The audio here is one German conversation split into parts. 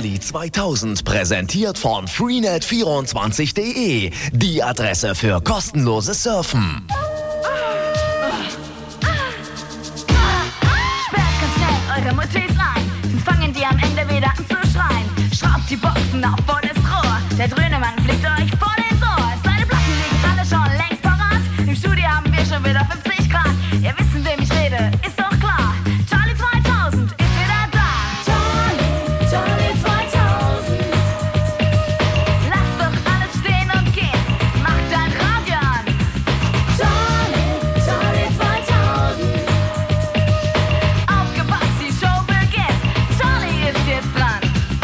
Charlie 2000, präsentiert von freenet24.de. Die Adresse für kostenloses Surfen. Sperrt ganz schnell eure Mutis ein, sonst fangen die am Ende wieder an zu schreien. Schraubt die Boxen auf volles Rohr, der Dröhnemann fliegt euch voll ins Ohr. Seine Platten liegen alle schon längst parat, im Studio haben wir schon wieder 50 Grad. Ihr wisst, in wem ich rede, ist doch klar. Charlie 2000 ist wieder da. Charlie 2000. Lass doch alles stehen und gehen, mach dein Radio an. Charlie 2000. Aufgepasst, die Show beginnt. Charlie ist jetzt dran.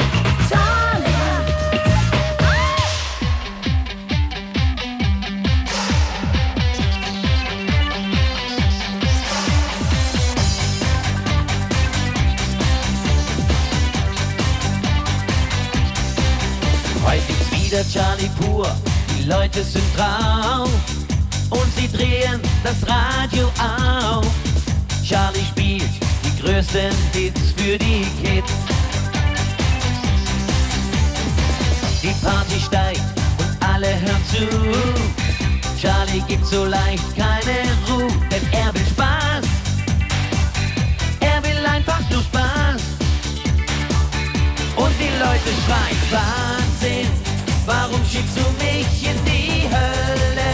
Heute gibt's wieder Charlie pur, die Leute sind drauf und sie drehen das Radio auf. Charlie spielt die größten Hits für die Kids. Die Party steigt und alle hören zu. Charlie gibt so leicht keine Ruhe, denn er will Spaß. Er will einfach nur Spaß. Und die Leute schreien Wahnsinn, warum schickst du mich in die Hölle?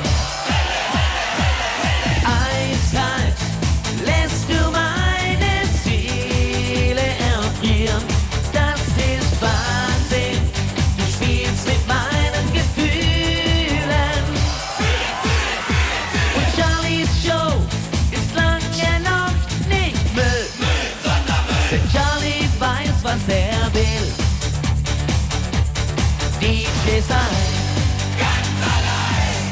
Eiskalt lässt du meine Seele erfrieren. Das ist Wahnsinn, du spielst mit meinen Gefühlen. Und Charlies Show ist lange noch nicht Müll, denn Charlie weiß, was er will. DJ sein, ganz allein.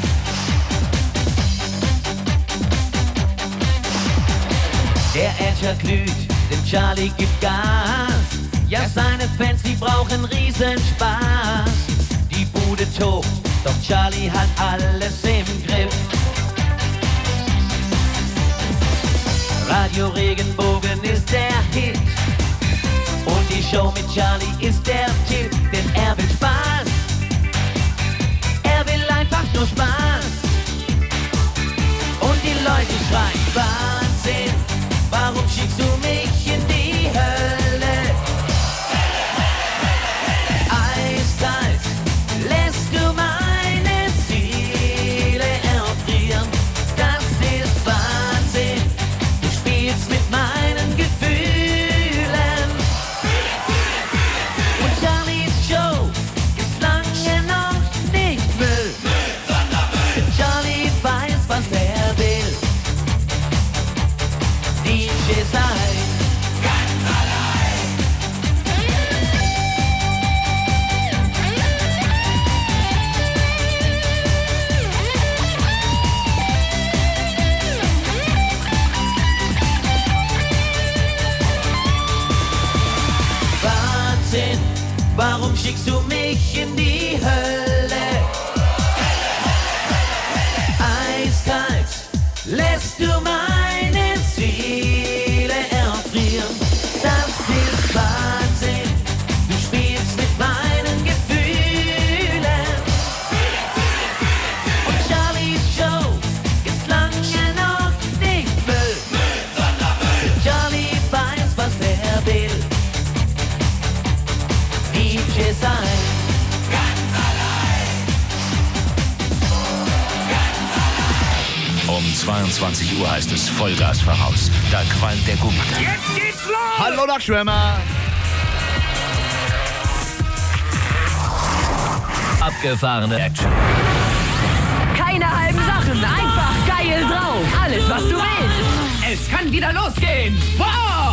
Der Äscher glüht, denn Charlie gibt Gas. Ja, seine Fans, die brauchen Riesenspaß. Die Bude tobt, doch Charlie hat alles im Griff. Radio Regenbogen ist der Hit. Und die Show mit Charlie ist der Tipp, denn er will Spaß. Er will einfach nur Spaß. Und die Leute schreien Wahnsinn, warum schickst du mich in die Hölle? Eiskalt lässt du meine Seele erfrieren. Das ist Wahnsinn, du spielst mit meinen Gefühlen. Und Charlies Show ist lange noch nicht Müll. Charlie weiß, was er will. DJ sein, ganz allein. Wahnsinn, warum schickst du mich in die Hölle? Eiskalt lässt du meine Seele erfrieren. Das ist Wahnsinn, du spielst mit meinen Gefühlen. Und Charlies Show ist lange noch nicht Müll. Charlie weiß, was er will. DJ sein, ganz allein. Um 22 Uhr heißt es Vollgas voraus. Da qualmt der Gummi. Jetzt geht's los! Hallo Doc Schwimmer. Abgefahrene Action. Keine halben Sachen, einfach geil drauf. Alles, was du willst. Es kann wieder losgehen. Wow!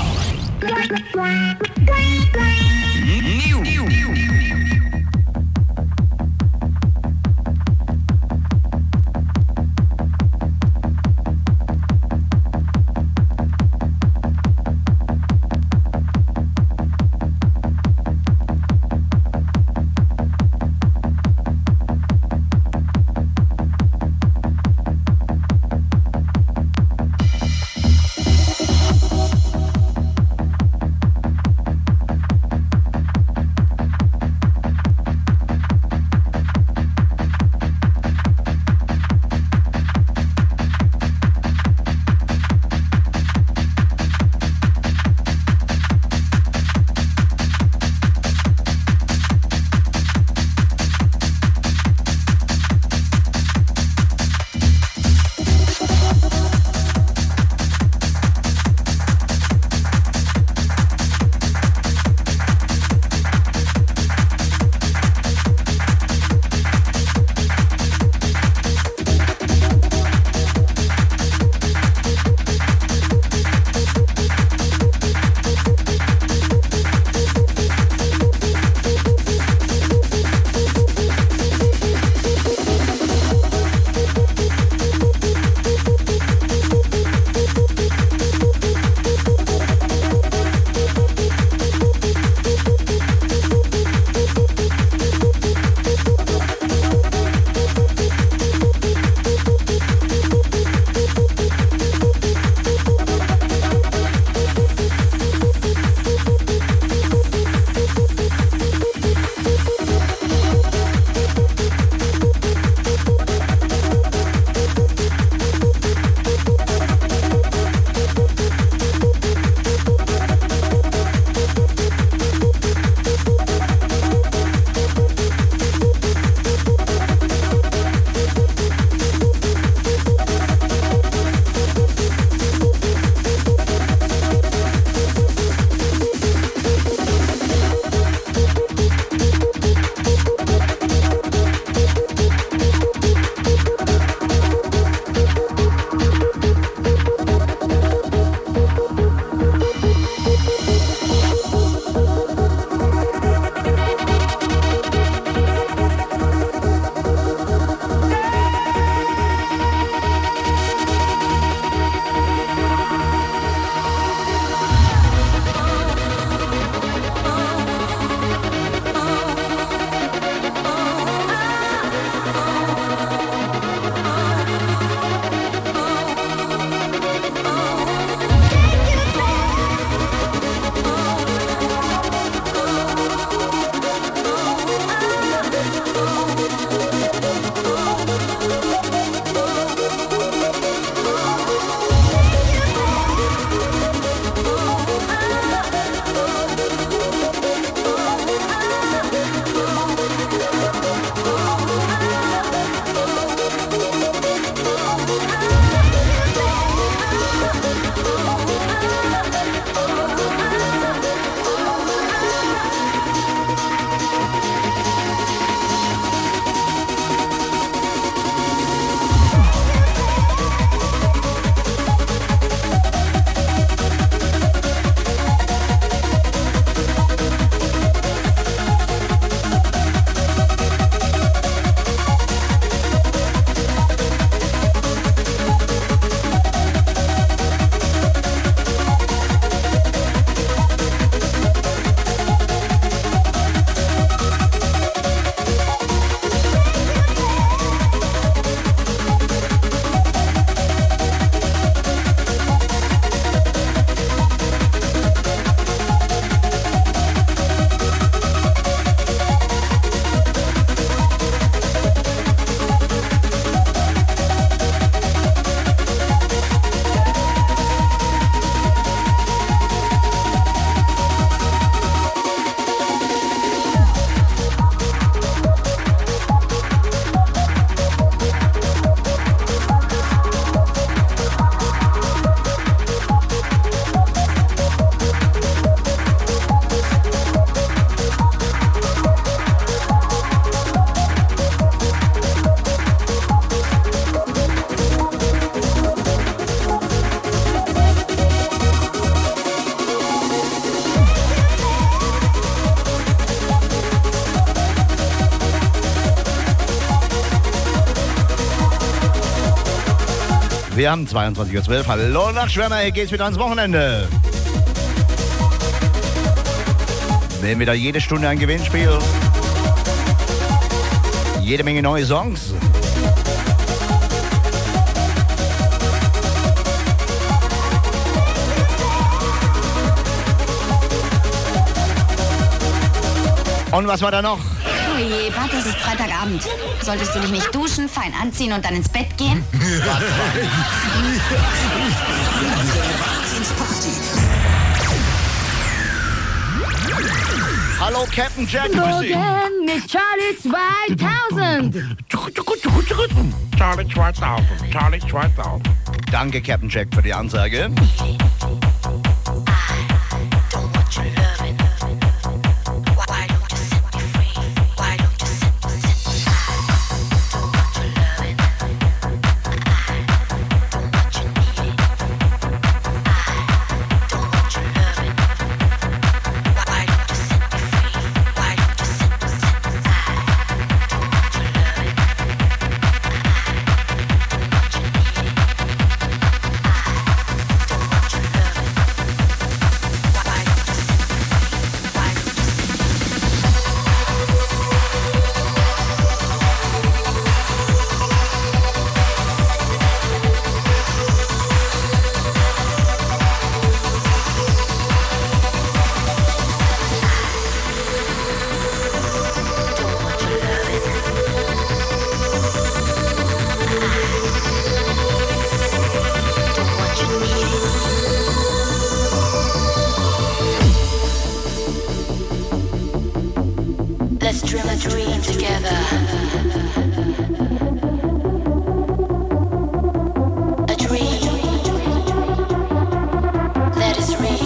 Wir haben 22:12 Uhr. Hallo nach Schwärmer, hier geht's wieder ans Wochenende. Wir haben wieder jede Stunde ein Gewinnspiel. Jede Menge neue Songs. Und was war da noch? Oh je, Bart, es ist Freitagabend. Solltest du dich nicht duschen, fein anziehen und dann ins Bett gehen? Hallo Captain Jack. Morgen mit Charlie 2000. Charlie 2000, Charlie 2000. Danke Captain Jack für die Ansage. Let's dream a dream together. A dream that is real.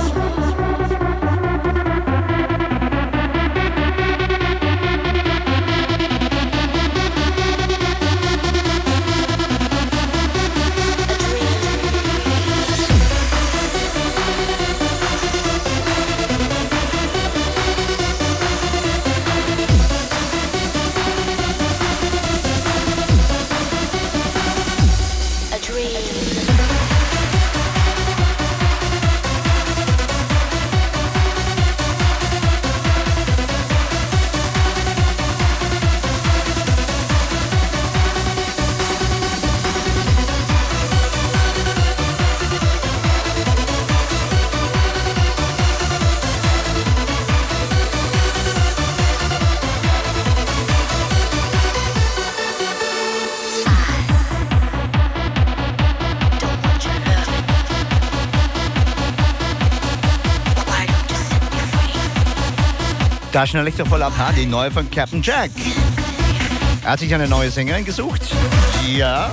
Da schnell ich doch voll ab, die neue von Captain Jack. Er hat sich eine neue Sängerin gesucht. Ja.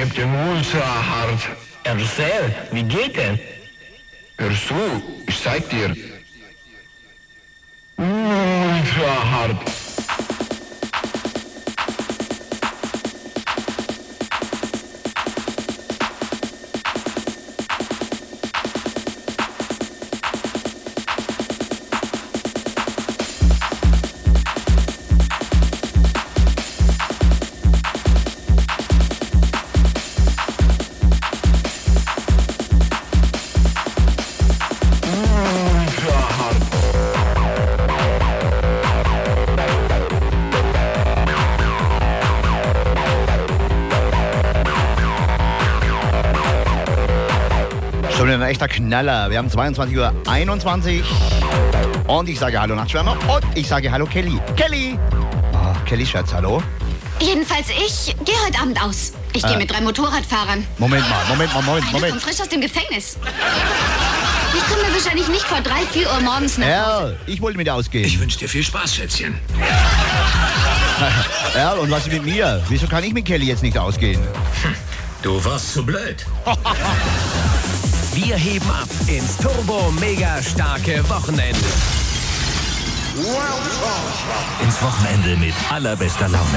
Captain Ultrahard. Erzähl, wie geht denn? Hör zu, ich zeig dir. Ultrahard. Schon ein echter Knaller. Wir haben 22:21 Uhr und ich sage Hallo Nachtschwärmer und ich sage Hallo Kelly. Kelly! Oh, Kelly Schatz, hallo? Jedenfalls ich gehe heute Abend aus. Ich gehe mit 3 Motorradfahrern. Moment mal. Einer kommt frisch aus dem Gefängnis. Ich komme wahrscheinlich nicht vor 3, 4 Uhr morgens nach Hause. Ich wollte mit dir ausgehen. Ich wünsche dir viel Spaß, Schätzchen. Erl, und was ist mit mir? Wieso kann ich mit Kelly jetzt nicht ausgehen? Du warst zu blöd. Wir heben ab ins turbo-mega-starke Wochenende. Ins Wochenende mit allerbester Laune.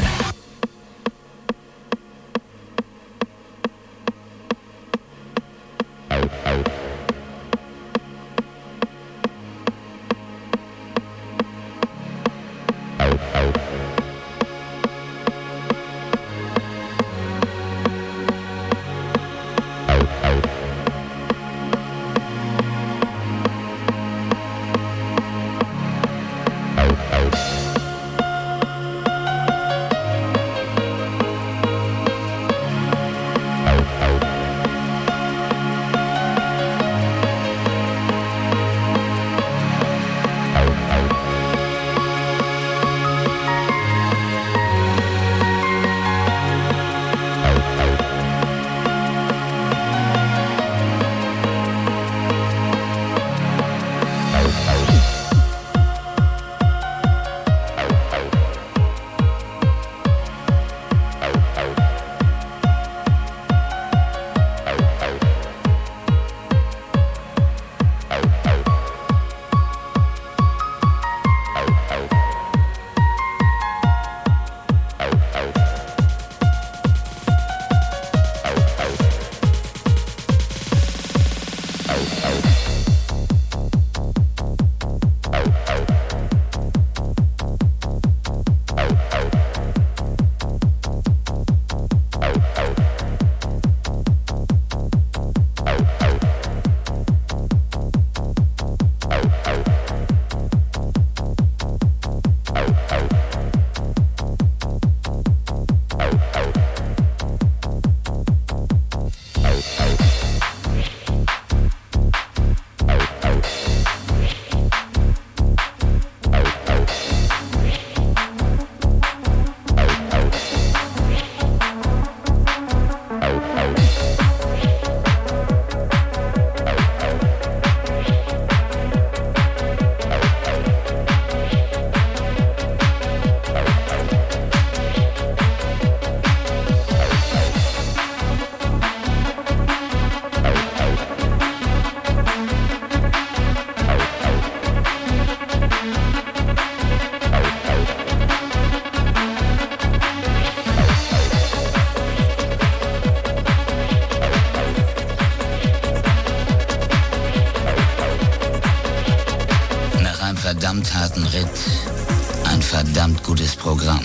verdammt harten Ritt, ein verdammt gutes Programm.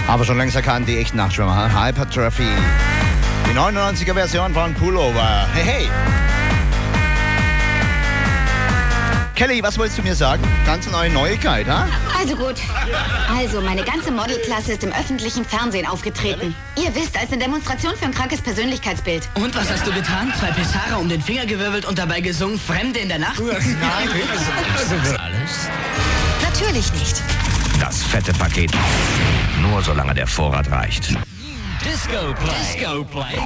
Aber schon längst erkannt, die echten Nachtschwimmer. Hypertrophy. Die 99er Version von Pullover. Hey, hey. Kelly, was wolltest du mir sagen? Ganz neue Neuigkeit, ha? Also gut. Also, meine ganze Modelklasse ist im öffentlichen Fernsehen aufgetreten. Ihr wisst, als eine Demonstration für ein krankes Persönlichkeitsbild. Und was hast du getan? 2 Pessara um den Finger gewirbelt und dabei gesungen Fremde in der Nacht? Nein, alles? Natürlich nicht. Das fette Paket. Nur solange der Vorrat reicht. Disco Play. Disco Play.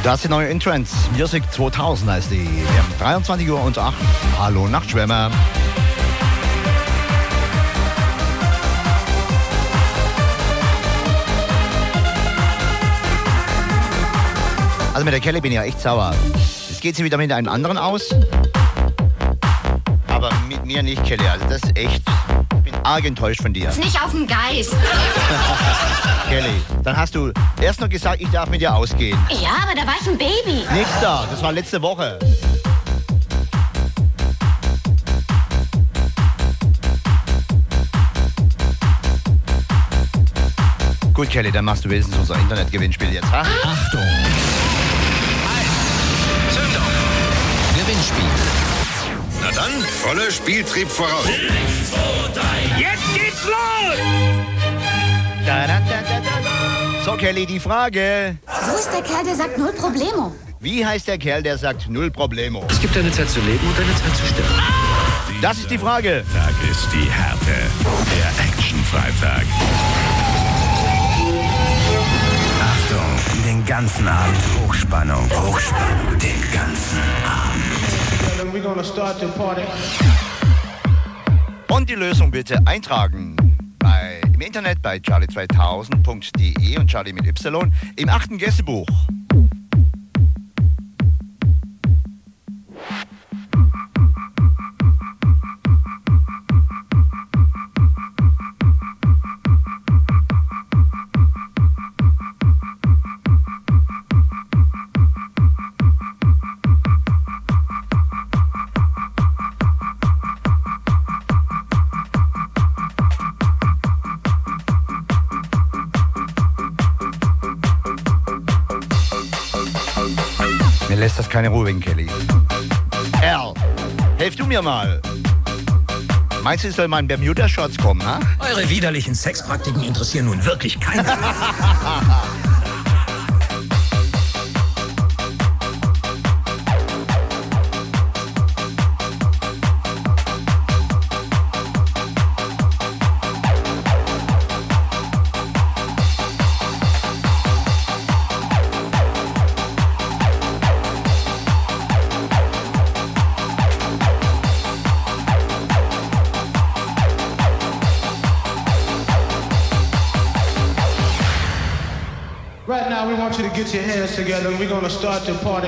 Das ist die neue Entrance. Music 2000 heißt die. Wir haben 23 Uhr und 8. Hallo Nachtschwärmer. Also mit der Kelly bin ich ja echt sauer. Jetzt geht sie wieder mit einem anderen aus. Aber mit mir nicht, Kelly. Also das ist echt... Ich bin arg enttäuscht von dir. Ist nicht auf dem Geist. Kelly, dann hast du erst noch gesagt, ich darf mit dir ausgehen. Ja, aber da war ich ein Baby. Nix da, das war letzte Woche. Gut, Kelly, dann machst du wenigstens unser Internetgewinnspiel jetzt, ha? Achtung! Zündung! Gewinnspiel. Na dann, voller Spieltrieb voraus. Jetzt geht's los! Da, da, da, da, da. So, Kelly, die Frage. Wo ist der Kerl, der sagt null Problemo? Wie heißt der Kerl, der sagt null Problemo? Es gibt eine Zeit zu leben und eine Zeit zu sterben. Das ist die Frage. Tag ist die Härte. Der Action-Freitag. Achtung, den ganzen Abend Hochspannung. Hochspannung, den ganzen Abend. Und die Lösung bitte eintragen. Im Internet bei charlie2000.de und Charlie mit Y im 8. Gästebuch. Mir lässt das keine Ruhe wegen Kelly. Al, helf du mir mal. Meinst du, ich soll mal in Bermuda-Shorts kommen, ha? Eure widerlichen Sexpraktiken interessieren nun wirklich keinen. Right now, we want you to get your hands together and we're going to start the party.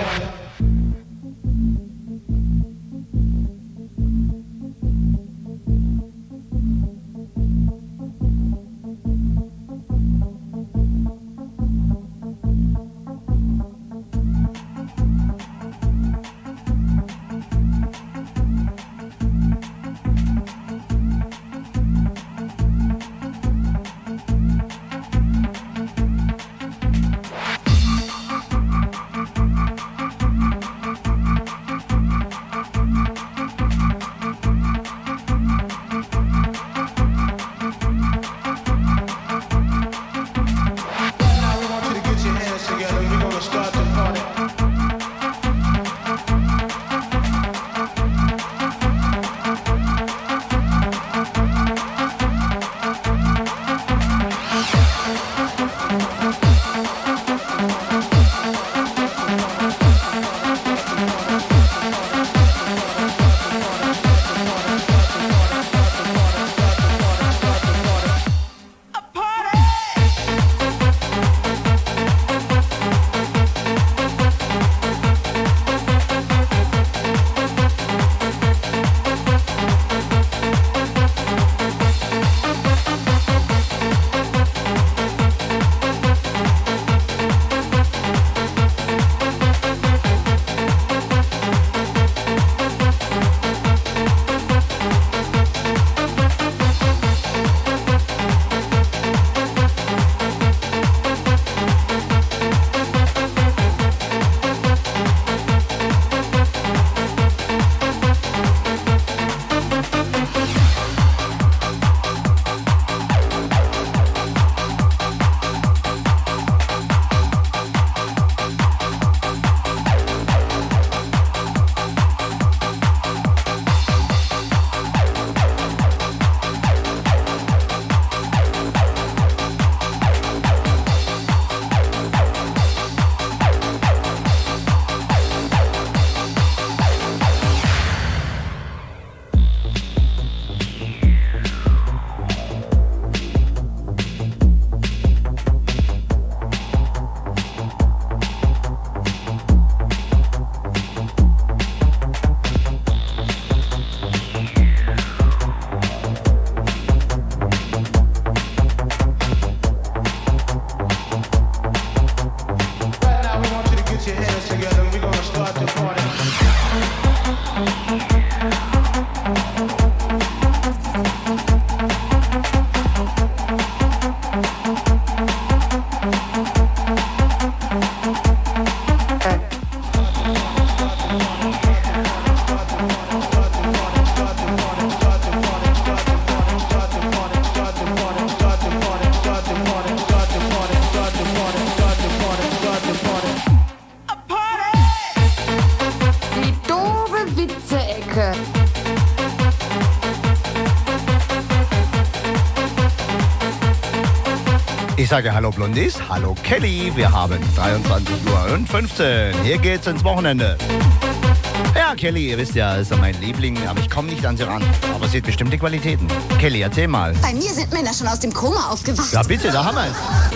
Ich sage hallo Blondies, hallo Kelly. Wir haben 23:15 Uhr. Hier geht's ins Wochenende. Ja, Kelly, ihr wisst ja, ist ja mein Liebling, aber ich komme nicht an sie ran. Aber sie hat bestimmte Qualitäten. Kelly, erzähl mal. Bei mir sind Männer schon aus dem Koma aufgewacht. Ja, bitte, da haben wir es.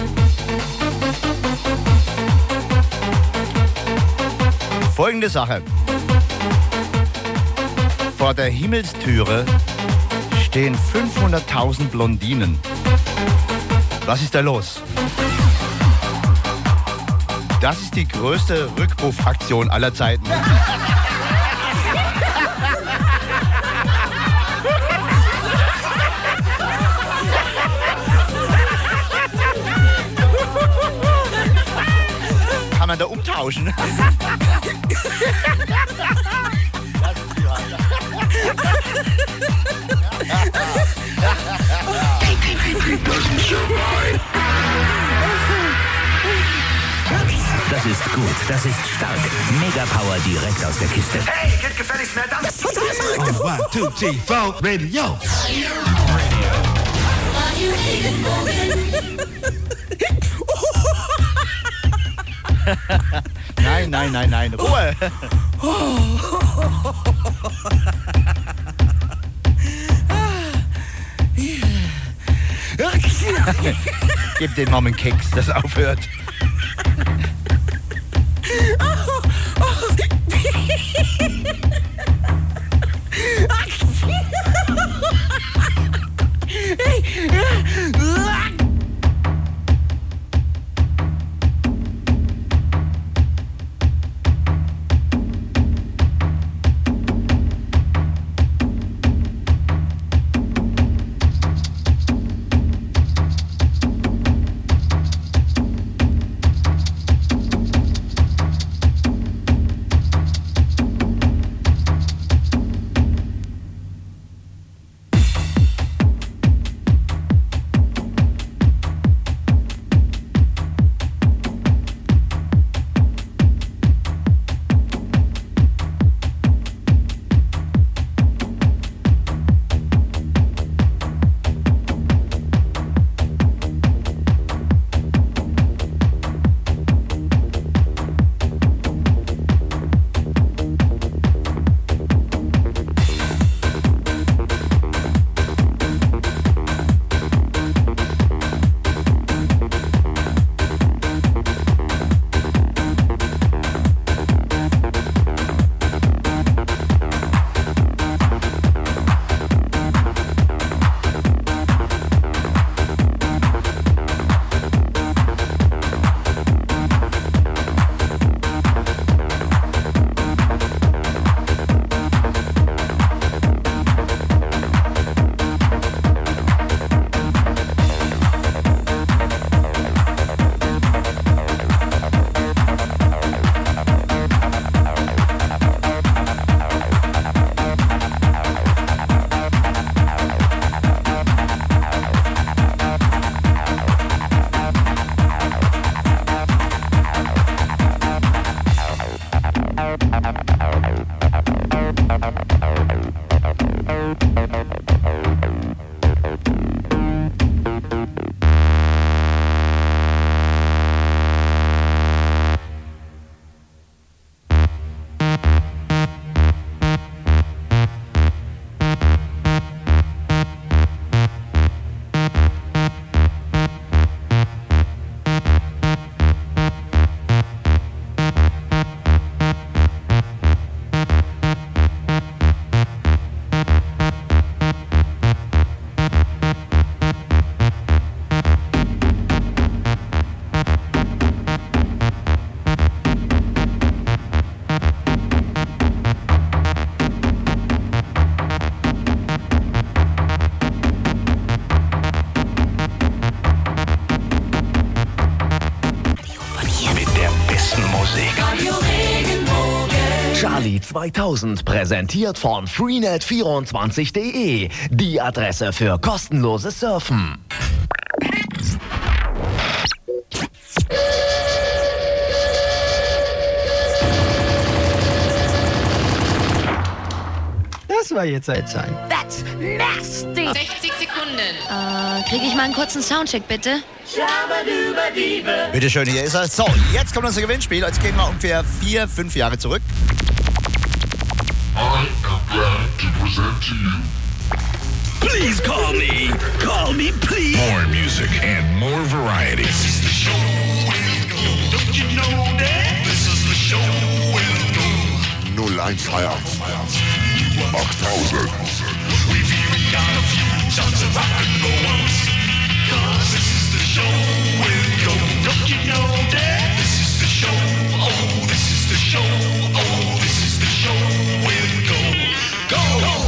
Folgende Sache. Vor der Himmelstüre stehen 500.000 Blondinen. Was ist da los? Das ist die größte Rückrufaktion aller Zeiten. Kann man da umtauschen? Das ist gut, das ist stark. Mega Power direkt aus der Kiste. Hey, geht gefälligst mehr Dampf. 1, 2, 3, 4, Radio. Nein, Ruhe. Gib den Mom einen Keks, das aufhört. Charlie 2000 präsentiert von freenet24.de, die Adresse für kostenloses Surfen. Das war jetzt seltsam. That's nasty. 60 Sekunden Sekunden. Kriege ich mal einen kurzen Soundcheck, bitte? Bitte schön, hier ist er. So, jetzt kommt unser Gewinnspiel. Jetzt gehen wir ungefähr 4-5 Jahre zurück. I am glad to present to you. Please call me. Call me, please. More music and more variety. This is the show will go. Don't you know that? This is the show will go. 015 8000. We've even got a few tons of rock and roll ones. 'Cause this is the show will go. Don't you know that? This is the show. Oh, this is the show. Oh, this is the show will go. Go, go.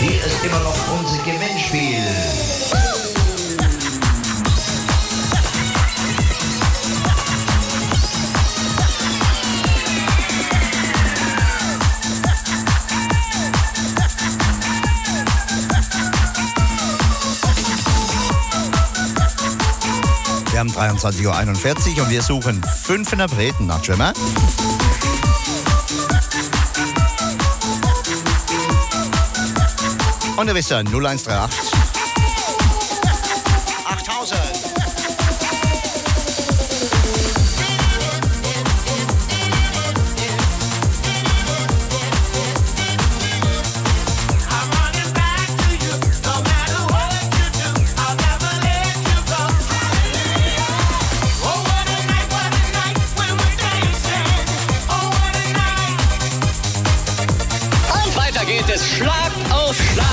Hier ist immer noch unser Gewinnspiel. Wir haben 23:41 Uhr und wir suchen 5 Interpreten nach Trimmer. Und ihr wisst ja, 0138 8000. Geht es Schlag auf Schlag.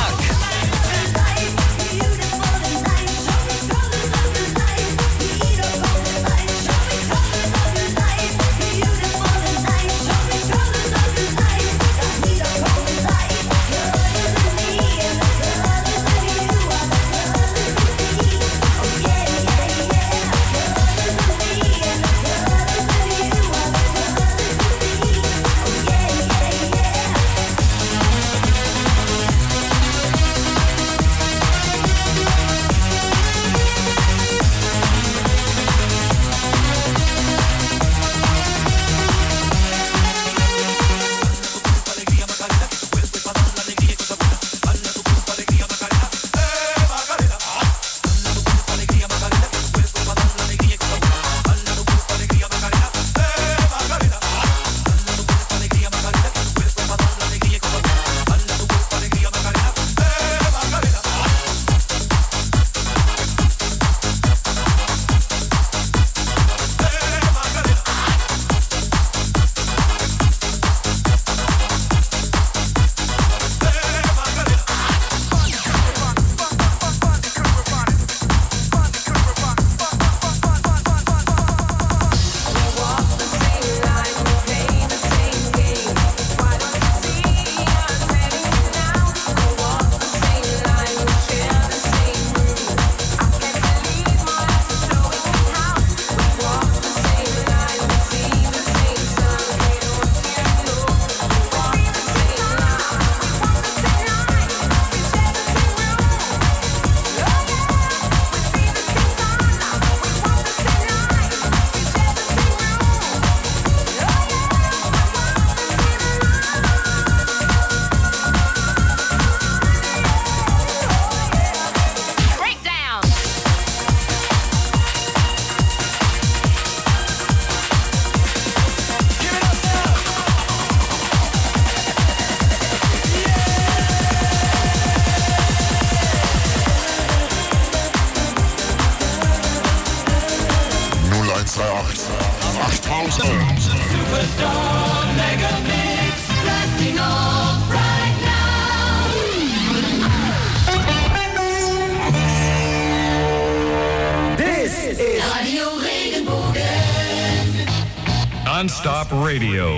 Non-stop radio.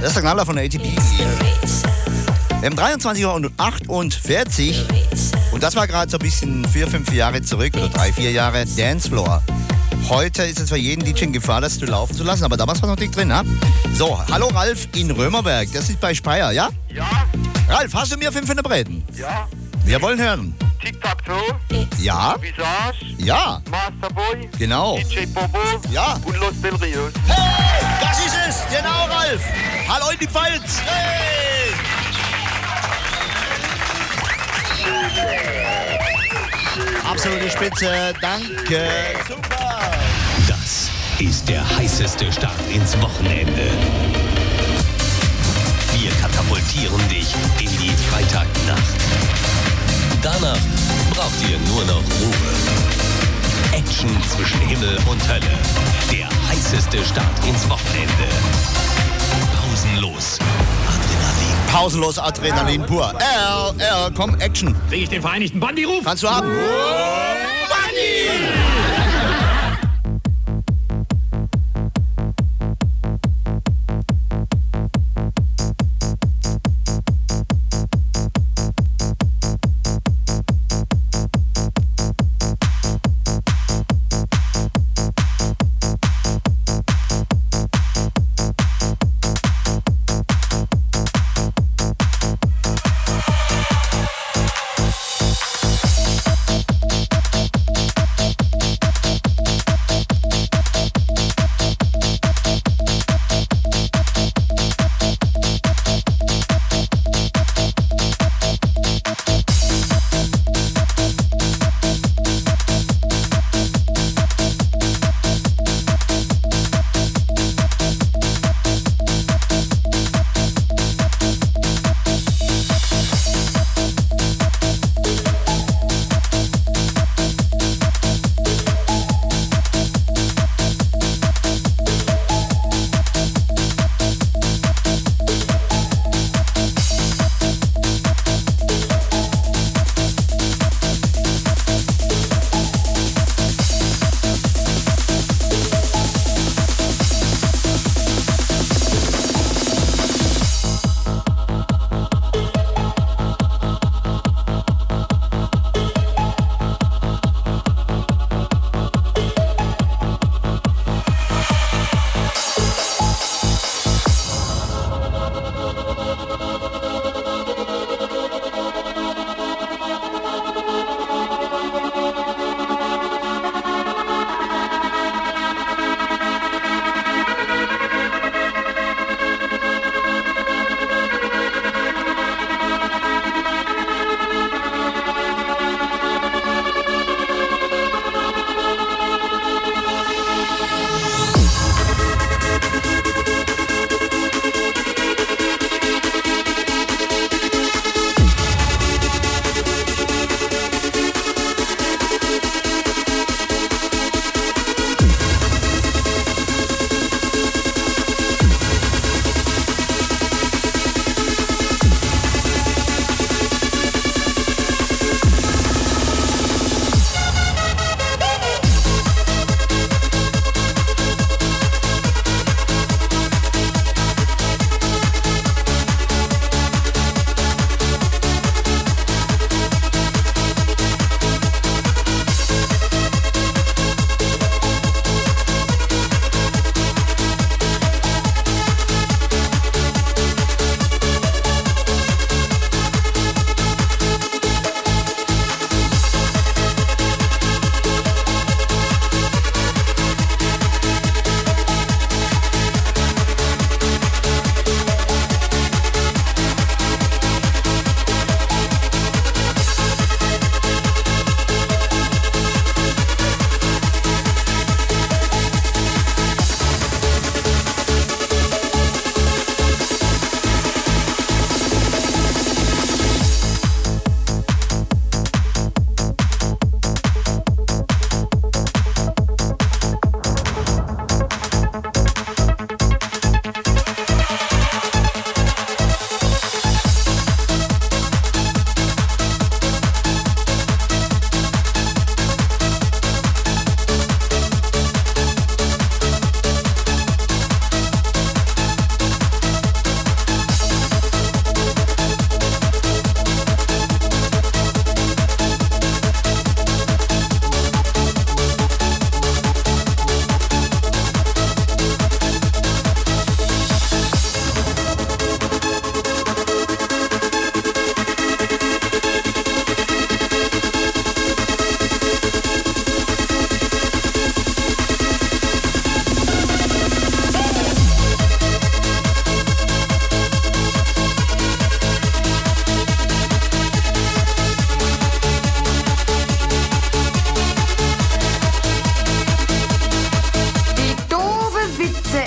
Das ist der Knaller von ATB. Wir haben 23:48 Uhr und das war gerade so ein bisschen 4-5 Jahre zurück oder 3-4 Jahre Dancefloor. Heute ist es für jeden DJ in Gefahr, das zu laufen zu lassen, aber da war es noch nicht drin, ha? So, hallo Ralf in Römerberg, das ist bei Speyer, ja? Ja. Ralf, hast du mir 5 Interpreten? Ja. Wir wollen hören. Tic-Tac-Toe. Ja. Visage. Ja. Masterboy. Genau. DJ Bobo. Ja. Und Los Del Rios. Hey, das ist es! Genau, Ralf! Hallo in die Pfalz! Hey! Absolute Spitze, danke! Super! Das ist der heißeste Start ins Wochenende. Wir katapultieren dich in die Freitagnacht. Danach braucht ihr nur noch Ruhe. Action zwischen Himmel und Hölle. Der heißeste Start ins Wochenende. Pausenlos. Adrenalin. Pausenlos Adrenalin pur. Komm, Action. Krieg ich den Vereinigten Bandi-Ruf? Kannst du haben. Bandi!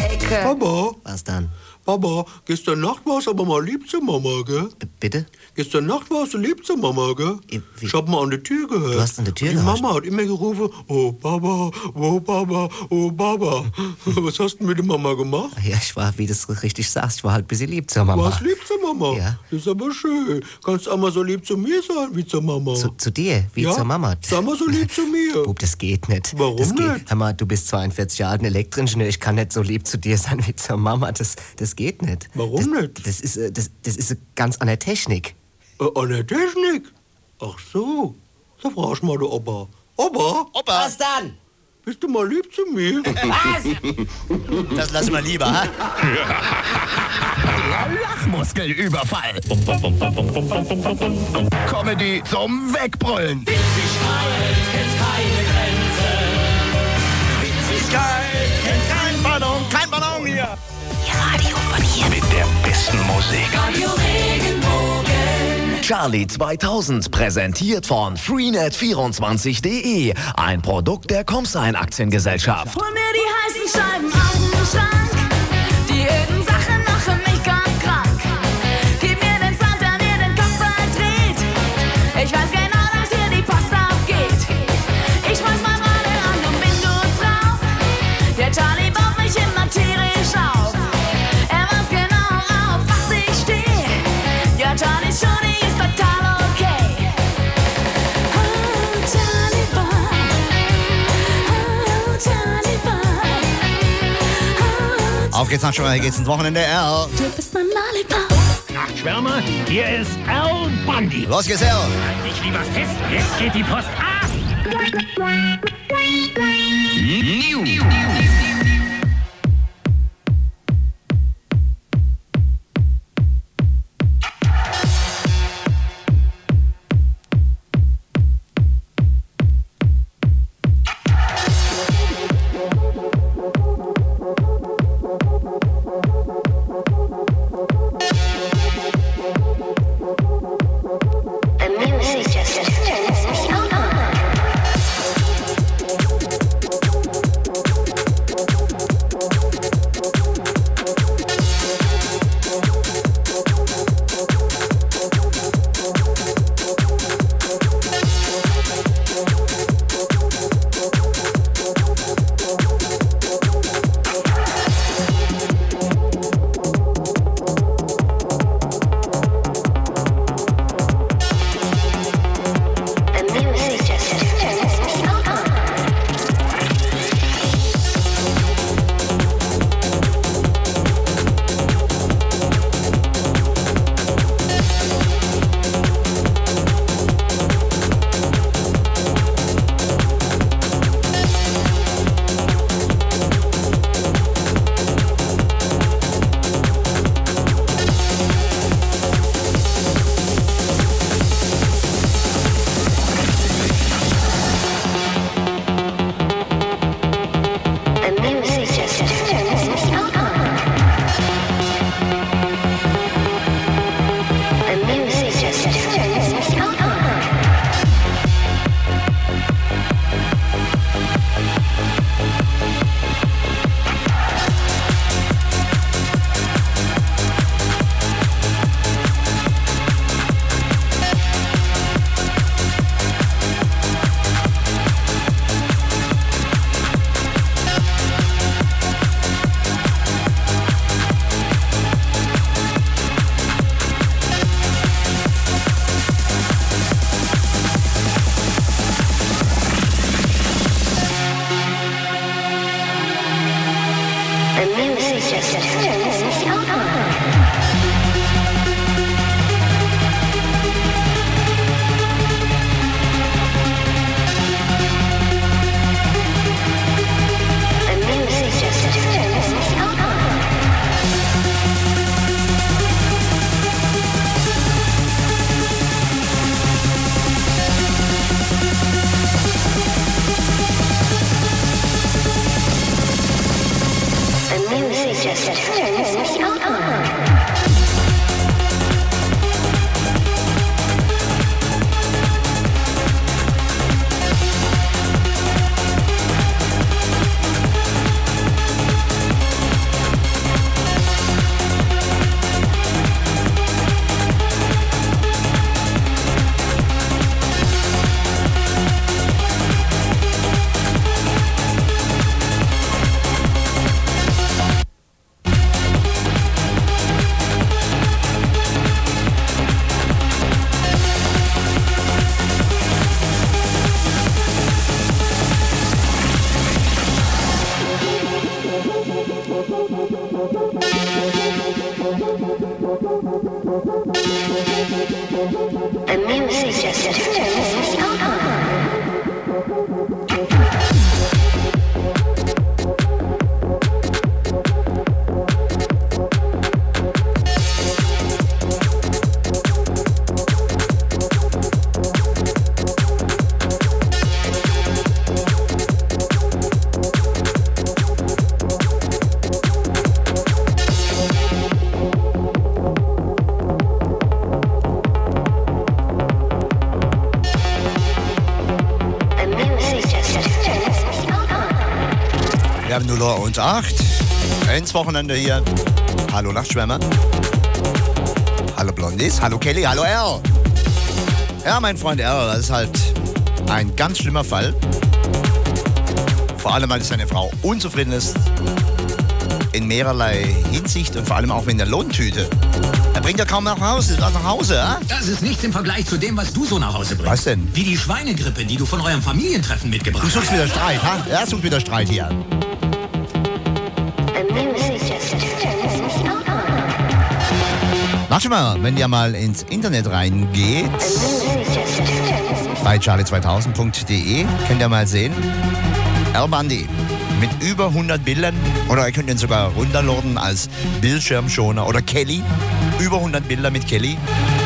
Ecke. Papa. Was dann? Papa, gestern Nacht warst du aber mal lieb zur Mama, gell? Bitte? Gestern Nacht warst du lieb zur Mama, gell? Ich hab mal an der Tür gehört. Du hast an der Tür Die gehört? Mama hat immer gerufen, oh Baba, oh Baba, oh Baba. Was hast du mit der Mama gemacht? Ja, ich war, wie du es richtig sagst, ich war halt ein bisschen lieb zur Du Mama. warst lieb zur Mama? Ja. Das ist aber schön. Kannst du auch mal so lieb zu mir sein wie zur Mama? Zu dir, wie Ja? zur Mama. Sag mal so lieb zu mir. Bub, das geht nicht. Warum das geht. nicht? Hör mal, du bist 42 Jahre alt, ein Elektroingenieur. Ich kann nicht so lieb zu dir sein wie zur Mama. Das geht nicht. Warum nicht? Das ist ganz an der Technik. An der Technik? Ach so. Da fragst du mal den Opa. Opa? Opa? Was dann? Bist du mal lieb zu mir? Was? Das lassen wir lieber, ha? Lachmuskelüberfall. Comedy zum Wegbrüllen. Witzigkeit kennt keine Grenze. Witzigkeit kennt kein Pardon. Kein Ballon hier. Radio von hier. Mit der besten Musik. Radio Regenbogen. Charlie 2000 präsentiert von freenet24.de, ein Produkt der Comsign Aktiengesellschaft. Hol mir die heißen Scheiben aus dem Schrank. Die öden Sachen machen mich ganz krank. Gib mir den Sound, der dir den Kopf verdreht. Ich weiß genau, dass hier die Post abgeht. Ich schmeiß mein Radio an und bin gut drauf. Der Charlie baut mich immer tierisch auf. Er weiß genau, auf was ich stehe. Ja, Charlie's Shorty ist total okay. Oh, Charlie Boy. Oh, Charlie Boy. Auf geht's nach Schwimmer, hier geht's ins Wochenende R. Du bist mein Lollipop. Nacht, Schwärmer, hier ist Al Bundy. Los geht's, Al. Halt dich lieber fest, jetzt geht die Post ab. The music just turns me on. The music just turns me on. Wir haben 0:08. Ins Wochenende hier. Hallo Nachtschwärmer. Hallo Blondies. Hallo Kelly. Hallo Erl. Ja, mein Freund Erl, das ist halt ein ganz schlimmer Fall. Vor allem, weil seine Frau unzufrieden ist. In mehrerlei Hinsicht und vor allem auch mit der Lohntüte. Er bringt ja kaum nach Hause. Ja? Das ist nichts im Vergleich zu dem, was du so nach Hause bringst. Was denn? Wie die Schweinegrippe, die du von eurem Familientreffen mitgebracht hast. Du suchst wieder Streit, ha? Er sucht wieder Streit hier. Mach schon mal, wenn ihr mal ins Internet reingeht, bei charlie2000.de, könnt ihr mal sehen, Al Bundy mit über 100 Bildern, oder ihr könnt ihn sogar runterladen als Bildschirmschoner, oder Kelly, über 100 Bilder mit Kelly.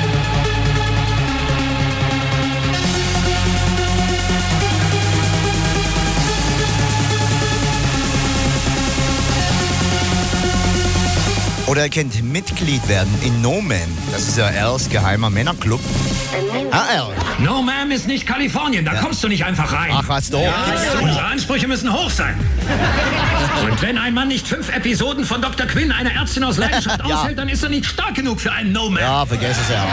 Oder ihr könnt Mitglied werden in No Man. Das ist ja Erls geheimer Männerclub. Erl. No Man ist nicht Kalifornien, da kommst du nicht einfach rein. Ach was doch. Ja, unsere Ansprüche müssen hoch sein. Und wenn ein Mann nicht 5 Episoden von Dr. Quinn, eine Ärztin aus Leidenschaft, aushält, dann ist er nicht stark genug für einen No Man. Ja, vergiss es ja.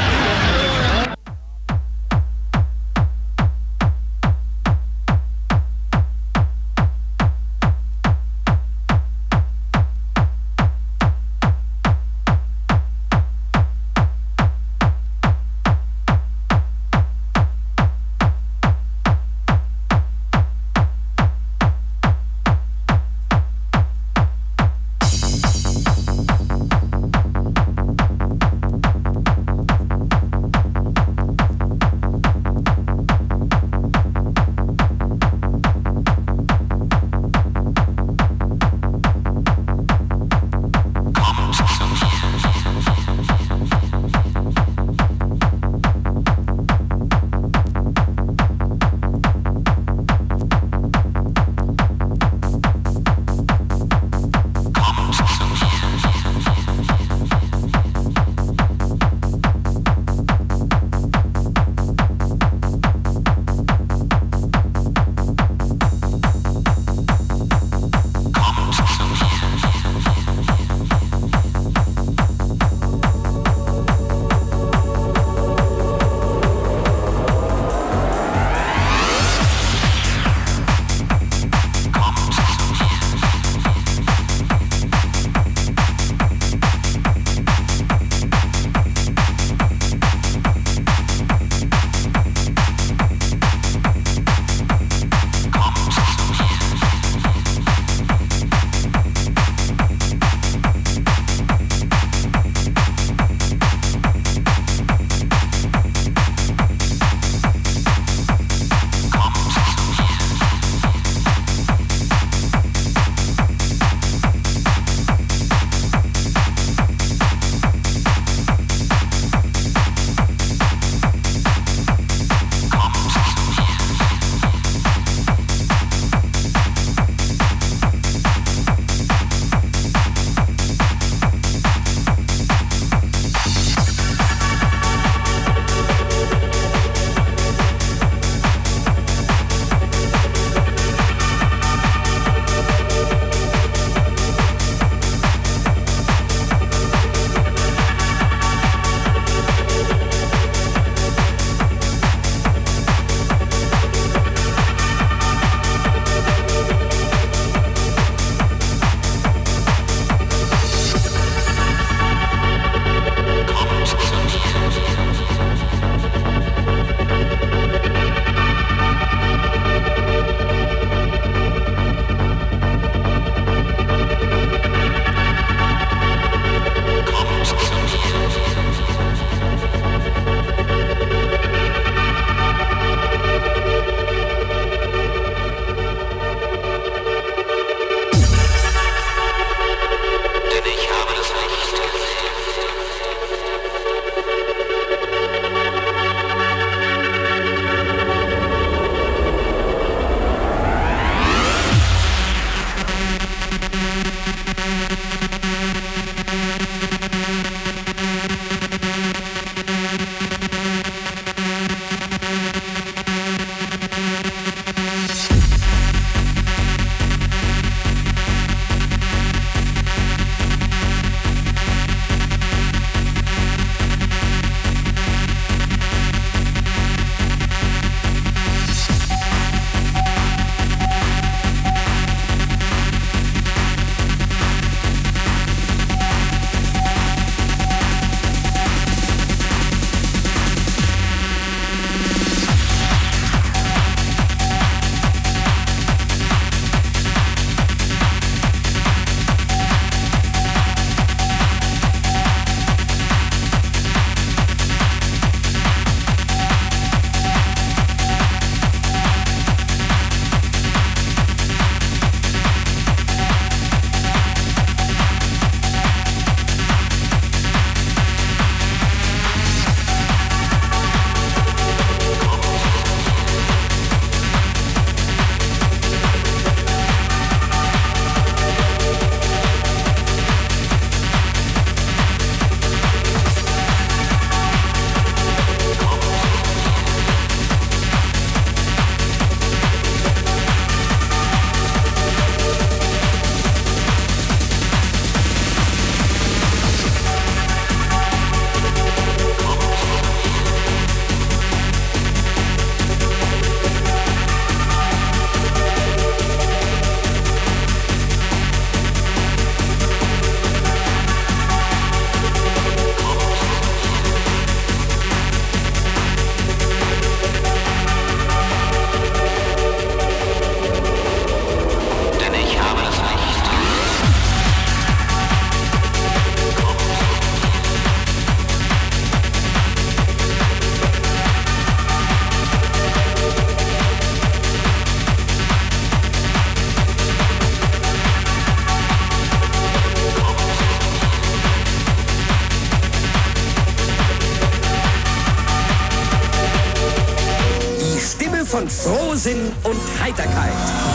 von Frohsinn und Heiterkeit.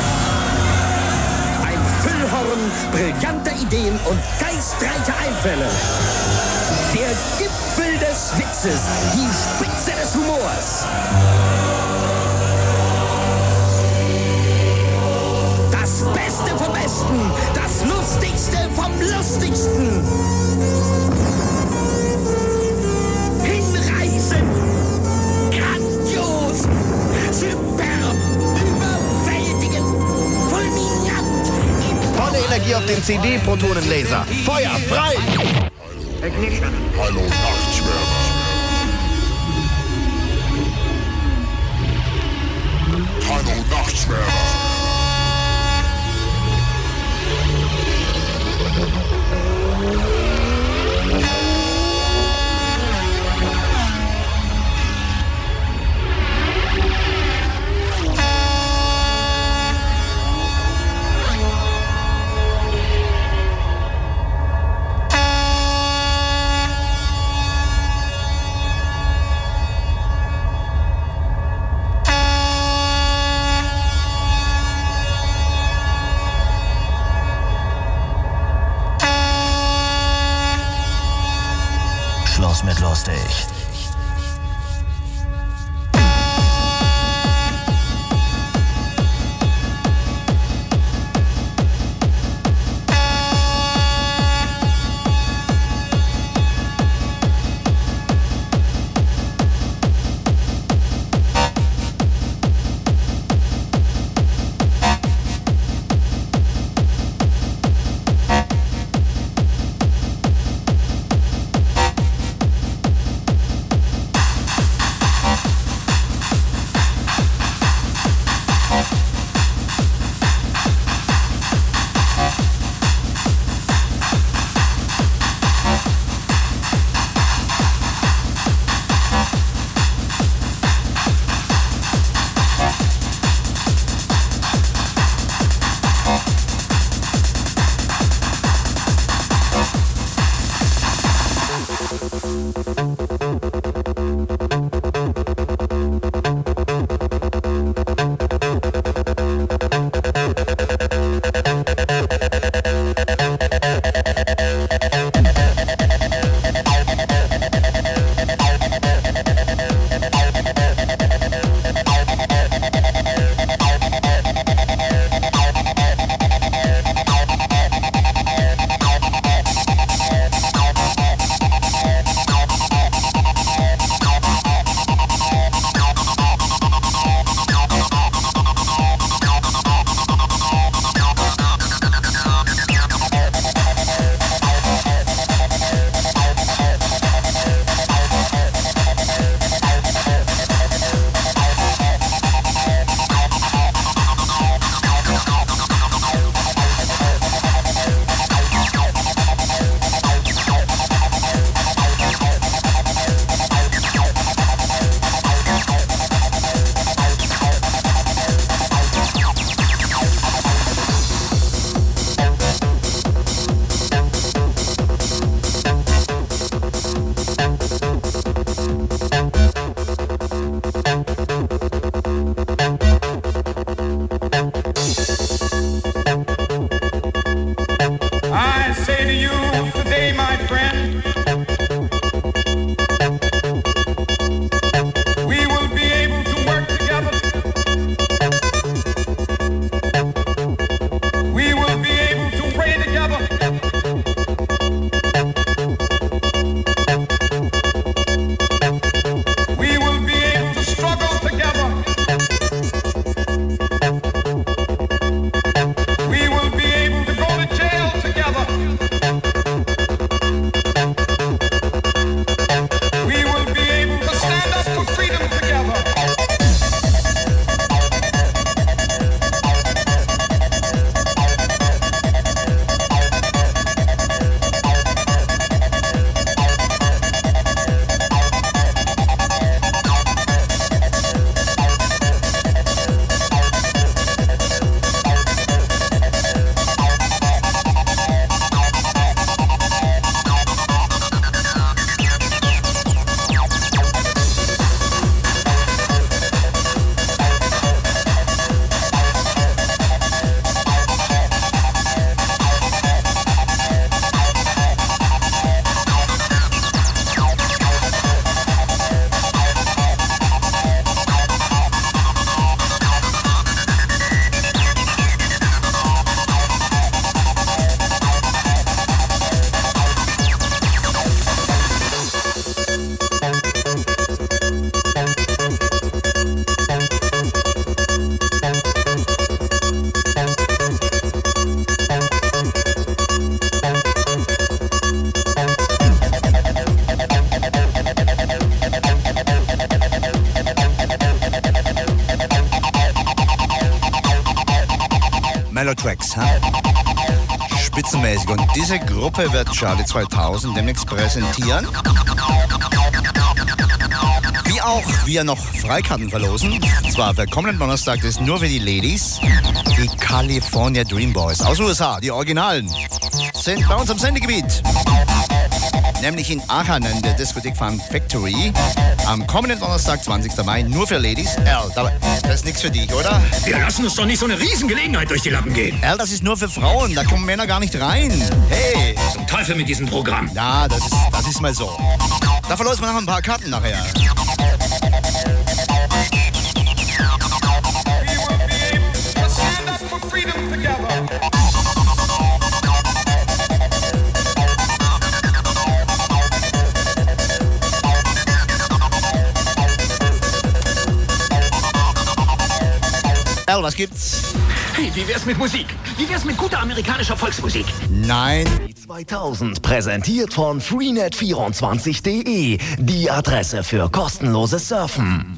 Ein Füllhorn brillanter Ideen und geistreicher Einfälle. Der Gipfel des Witzes, die Spitze des Humors. Das Beste vom Besten, das Lustigste vom Lustigsten. Hinreißend, grandios, superb, überwältigend, fulminant. Volle Energie auf den CD-Protonenlaser. Feuer frei! Ignition. Hallo Nachtschwärmer. Hallo Nachtschwärmer. Schluss mit lustig. Melotracks. Spitzenmäßig. Und diese Gruppe wird Charlie 2000 demnächst präsentieren. Wie auch wir noch Freikarten verlosen. Und zwar für kommenden Donnerstag, das ist nur für die Ladies. Die California Dream Boys aus USA, die Originalen, sind bei uns im Sendegebiet. Nämlich in Aachen in der Diskothek Fun Factory. Am kommenden Donnerstag, 20. Mai, nur für Ladies. Das ist nichts für dich, oder? Wir lassen uns doch nicht so eine Riesengelegenheit durch die Lappen gehen. Das ist nur für Frauen, da kommen Männer gar nicht rein. Hey! Zum Teufel mit diesem Programm. Ja, das ist mal so. Da verlosen wir noch ein paar Karten nachher. Was gibt's? Hey, wie wär's mit Musik? Wie wär's mit guter amerikanischer Volksmusik? Nein. 2000 präsentiert von freenet24.de, die Adresse für kostenloses Surfen.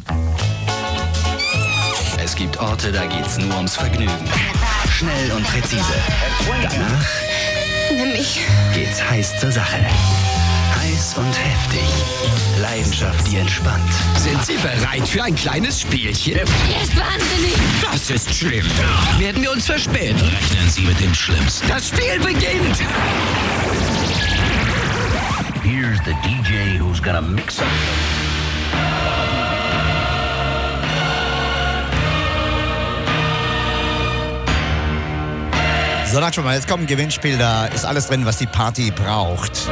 Es gibt Orte, da geht's nur ums Vergnügen. Schnell und präzise. Danach Nimm mich. geht's heiß zur Sache. Heiß und heftig. Leidenschaft, die entspannt. Sind Sie bereit für ein kleines Spielchen? Er ist wahnsinnig. Das ist schlimm. Werden wir uns verspäten? Rechnen Sie mit dem Schlimmsten. Das Spiel beginnt. Here's the DJ who's gonna mix up. So, sag schon mal, jetzt kommt ein Gewinnspiel, da ist alles drin, was die Party braucht.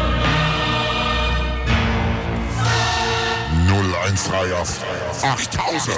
013 8000.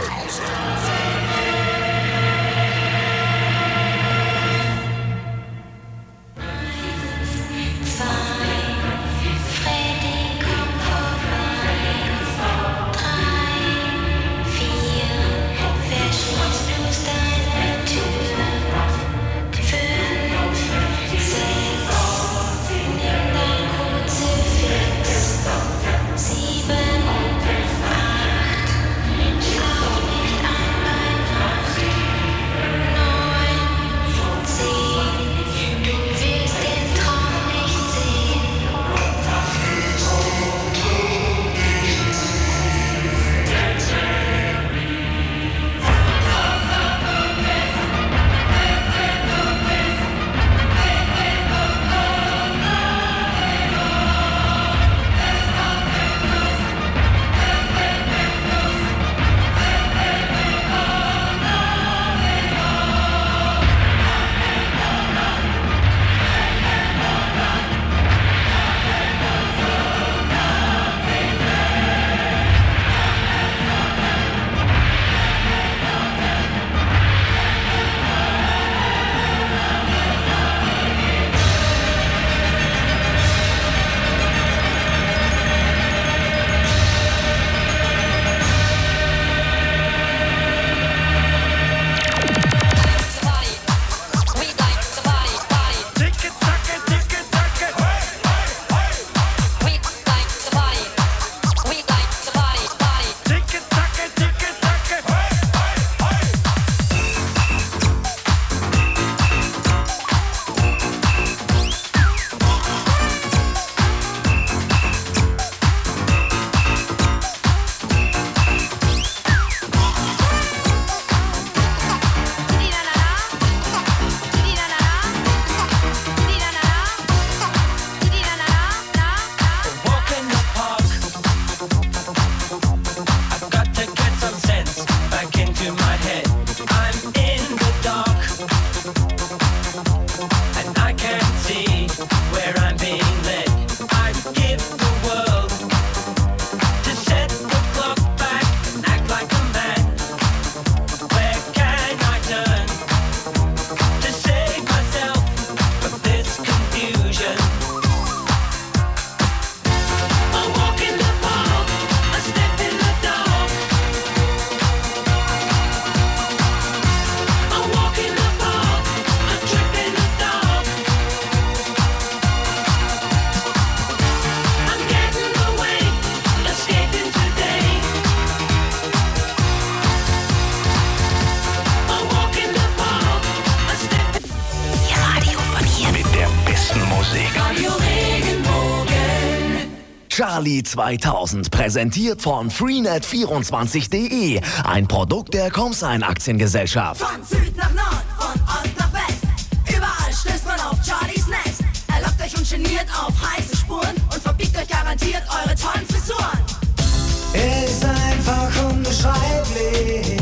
Charlie 2000, präsentiert von Freenet24.de, ein Produkt der Comsign Aktiengesellschaft. Von Süd nach Nord, von Ost nach West, überall stößt man auf Charlies Nest. Er lockt euch ungeniert auf heiße Spuren und verbiegt euch garantiert eure tollen Frisuren. Ist einfach unbeschreiblich.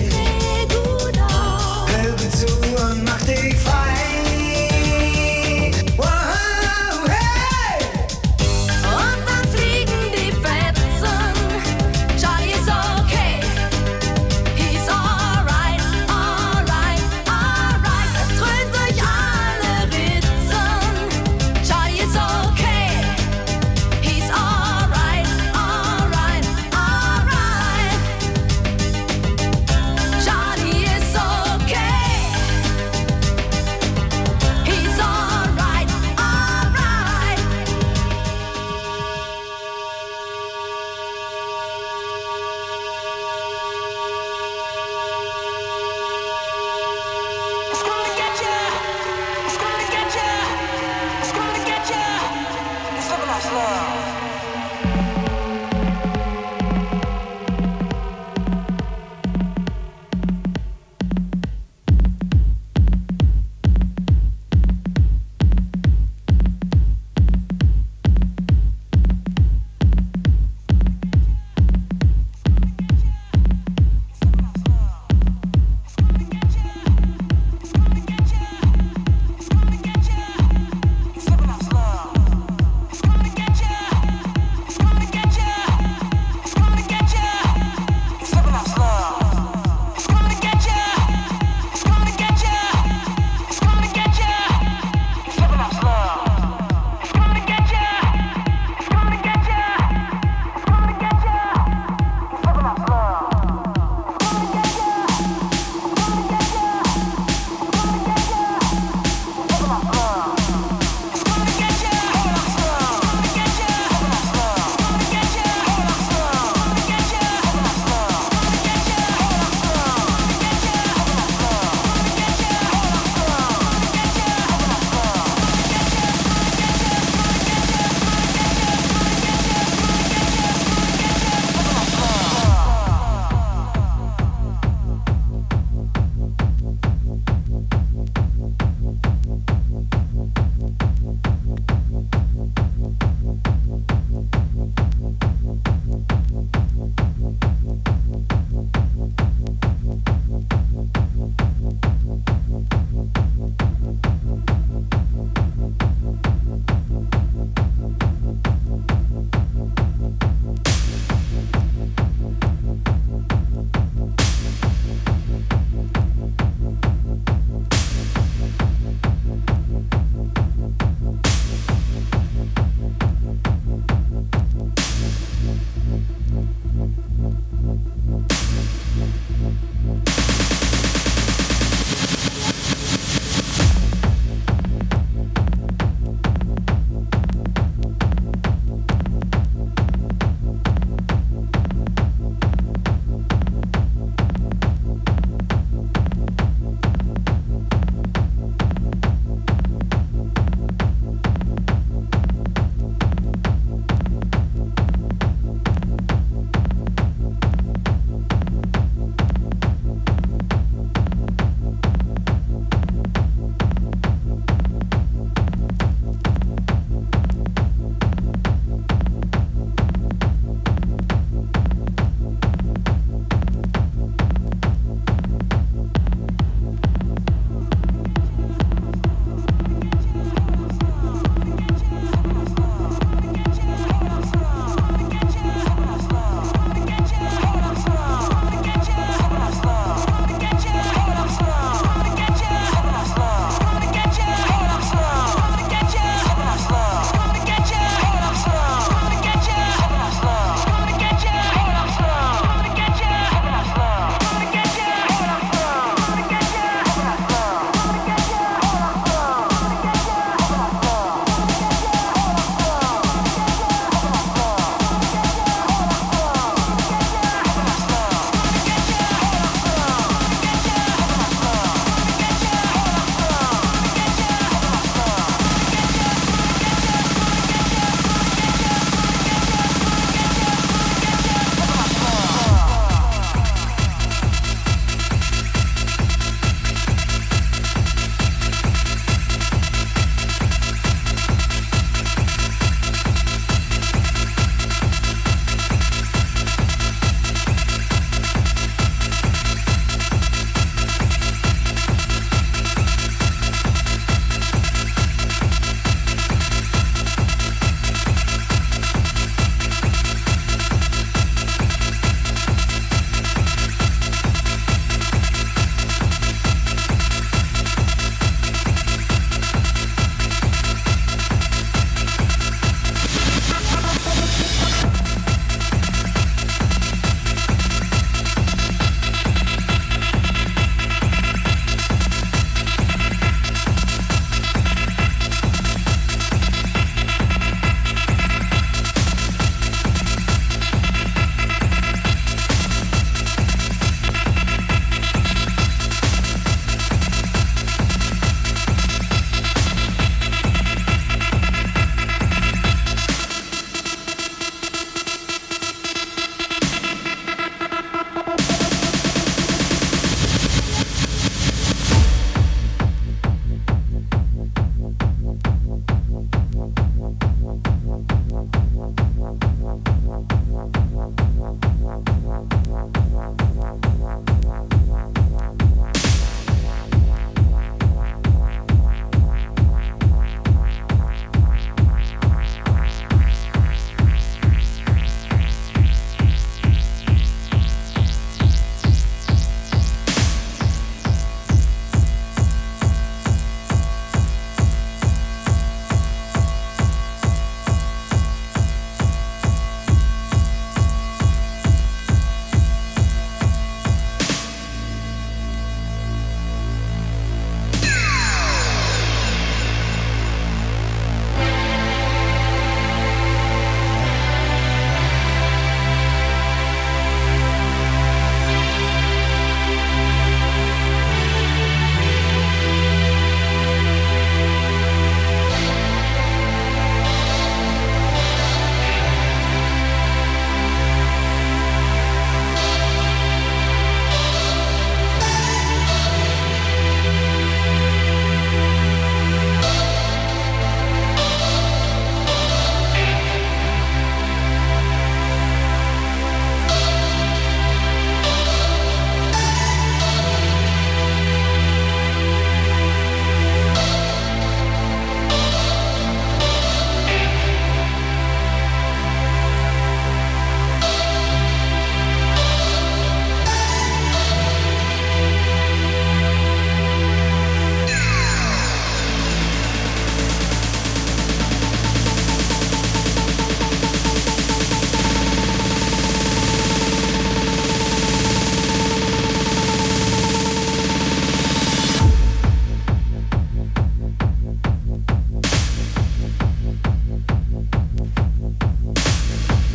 Hör mir zu und mach dich frei. Wow, hey! Und dann fliegen die Fetzen. Charlie ist okay. He's alright, alright, alright. Er trönt durch alle Ritzen. Charlie ist okay.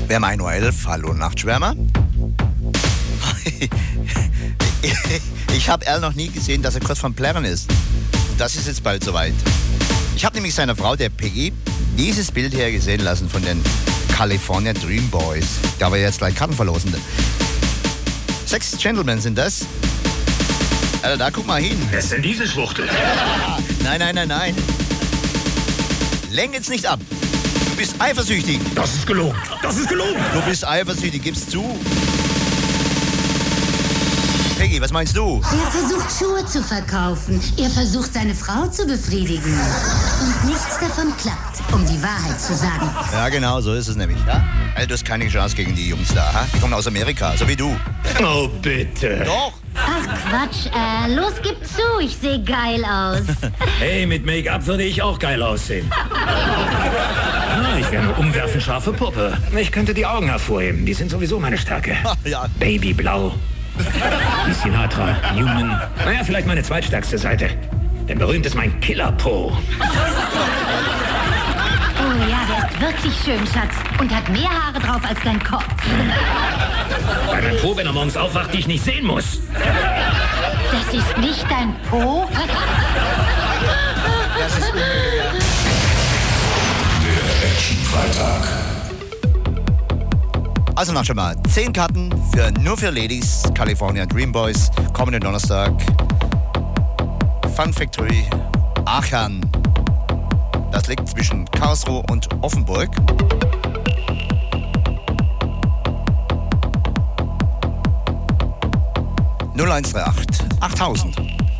Wer meint nur 11? Hallo Nachtschwärmer. Ich habe Al noch nie gesehen, dass er kurz vom Plärren ist. Und das ist jetzt bald soweit. Ich habe nämlich seiner Frau, der Peggy, dieses Bild hier gesehen lassen von den California Dream Boys. Da wir jetzt gleich Karten verlosen. 6 Gentlemen sind das. Also da guck mal hin. Wer ist denn diese Schwuchtel? Nein. Lenk jetzt nicht ab. Du bist eifersüchtig. Das ist gelogen. Du bist eifersüchtig, gib's zu. Peggy, was meinst du? Er versucht Schuhe zu verkaufen. Er versucht seine Frau zu befriedigen. Und nichts davon klappt, um die Wahrheit zu sagen. Ja, genau, so ist es nämlich. Ja? Also, du hast keine Chance gegen die Jungs da. Ha? Die kommen aus Amerika, so wie du. Oh, bitte. Doch. Ach Quatsch, los, gib zu, ich sehe geil aus. Hey, mit Make-up würde ich auch geil aussehen. Na, ich wäre eine umwerfend scharfe Puppe. Ich könnte die Augen hervorheben, die sind sowieso meine Stärke. Ja. Babyblau. Wie Sinatra, Newman. Naja, vielleicht meine zweitstärkste Seite. Denn berühmt ist mein Killer-Po. Oh ja, der ist wirklich schön, Schatz. Und hat mehr Haare drauf als dein Kopf. Bei meinem Po, wenn er morgens aufwacht, die ich nicht sehen muss. Das ist nicht dein Po? Das ist Der Action-Freitag. Also noch schon mal 10 Karten nur für Ladies, California Dream Boys, kommenden Donnerstag. Fun Factory, Aachen. Das liegt zwischen Karlsruhe und Offenburg. (0138 8000).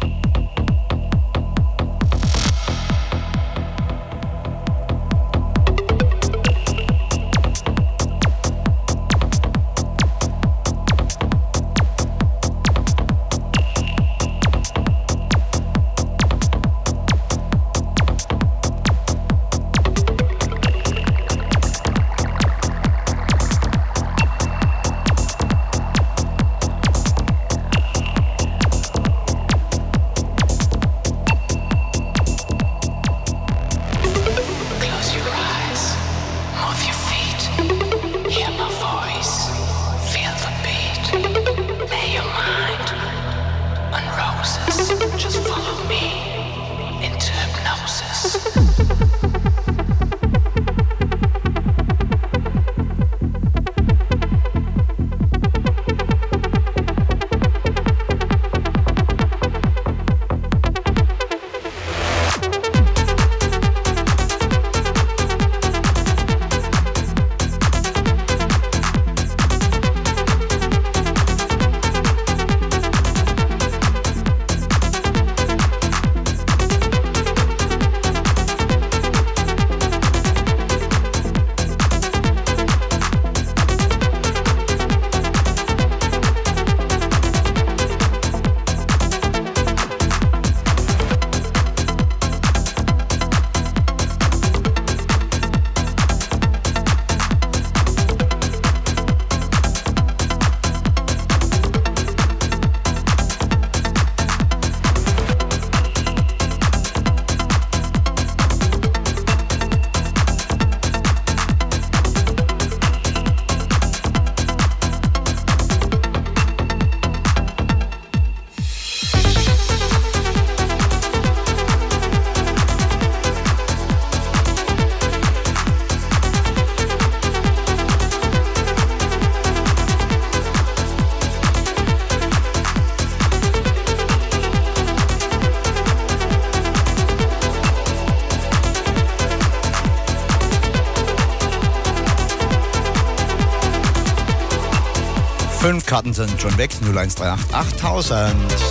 Karten sind schon weg, 0138 8000.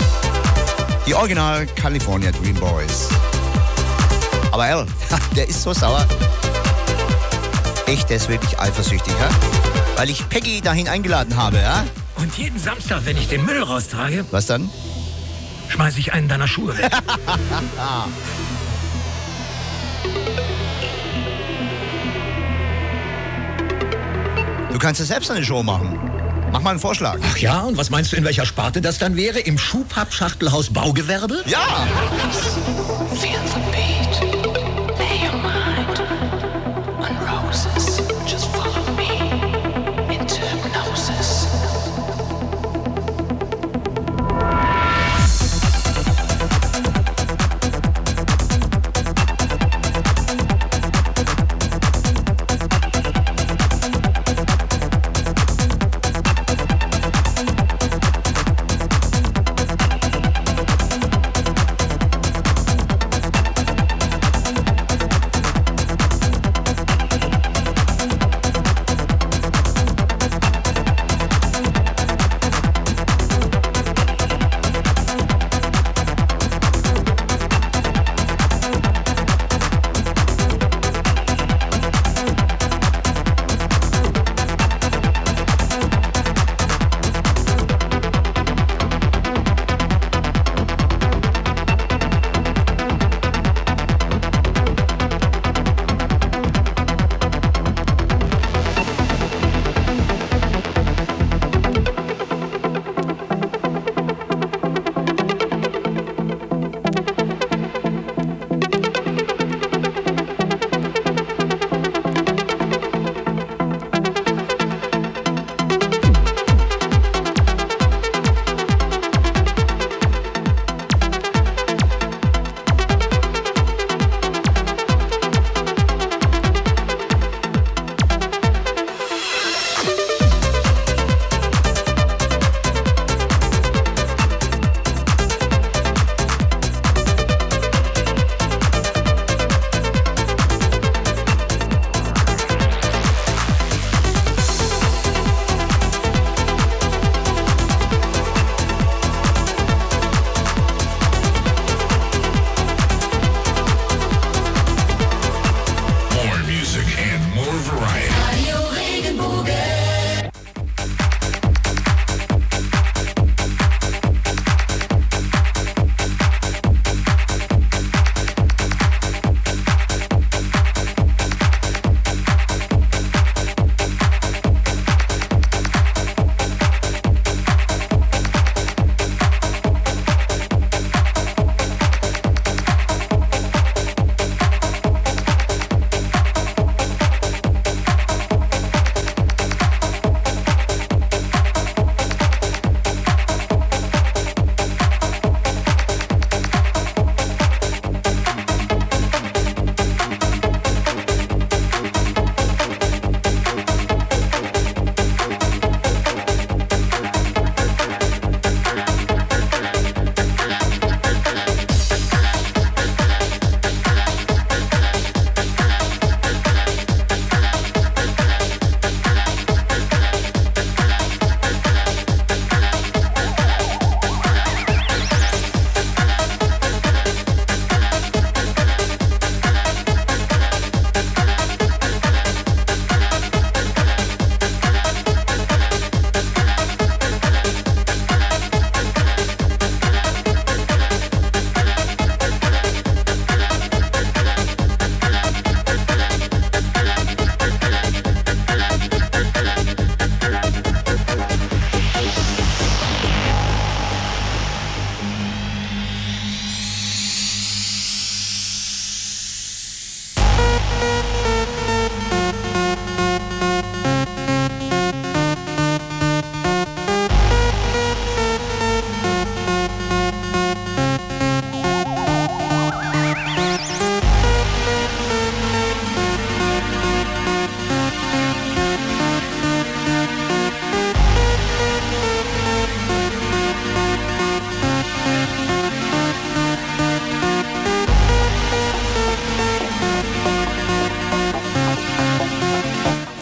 Die Original California Dream Boys. Aber Al, der ist so sauer. Echt, der ist wirklich eifersüchtig, ja? Weil ich Peggy dahin eingeladen habe, ja? Und jeden Samstag, wenn ich den Müll raustrage... Was dann? Schmeiße ich einen deiner Schuhe weg. Du kannst ja selbst eine Show machen. Mach mal einen Vorschlag. Ach ja, und was meinst du, in welcher Sparte das dann wäre? Im Schuhpapp-Schachtelhaus Baugewerbe? Ja! Feel the beat. Lay your mind on roses. Just follow me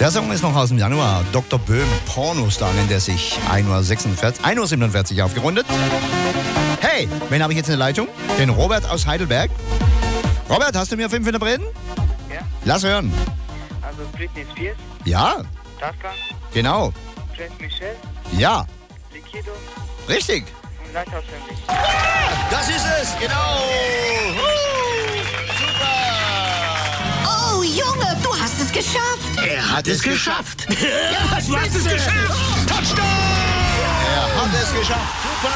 Der Song ist noch aus dem Januar. Dr. Böhm, Pornostar nennt er sich. 1:47 Uhr aufgerundet. Hey, wen habe ich jetzt in der Leitung? Den Robert aus Heidelberg. Robert, hast du mir 5 in der Brennen? Ja. Lass hören. Also Britney Spears. Ja. Tasca. Genau. Jess Michelle. Ja. Liquido. Richtig. Und Lighthouse Family. Das ist es, genau. Oh, Junge, du hast es geschafft. Er hat es geschafft. Ja, du hast es geschafft. Touchdown! Er hat es geschafft. Super.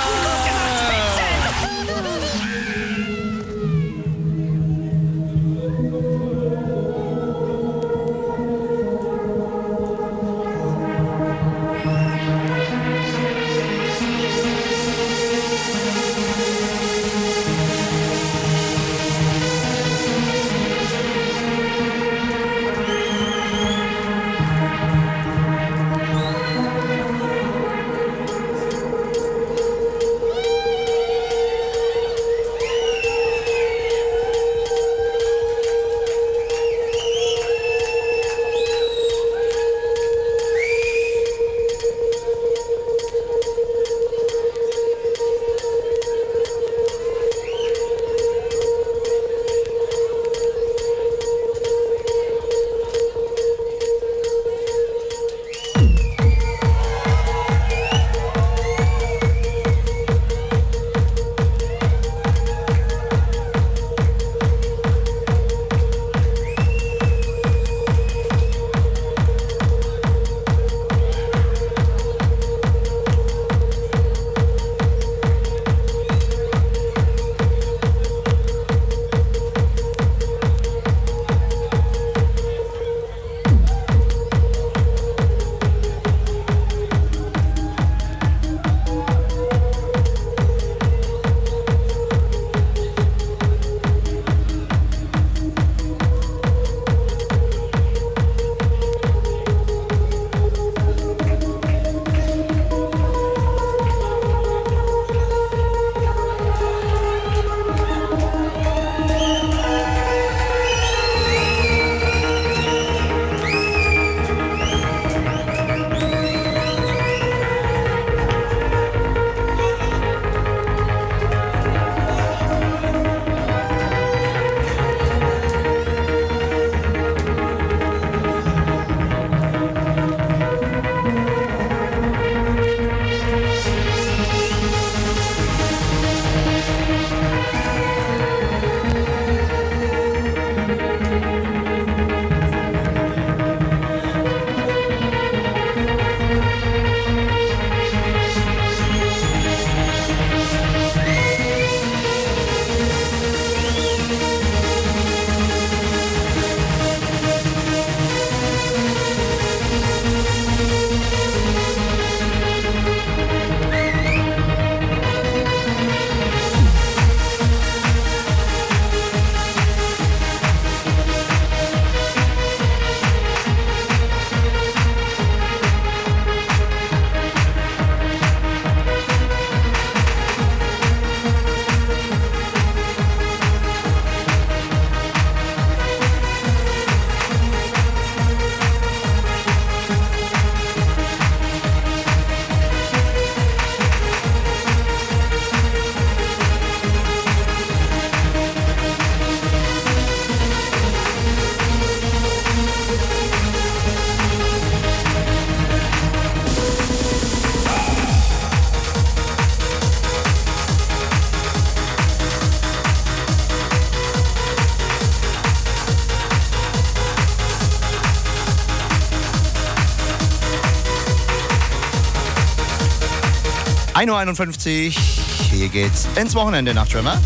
(1:51 Uhr). Hier geht's ins Wochenende nach Tremor.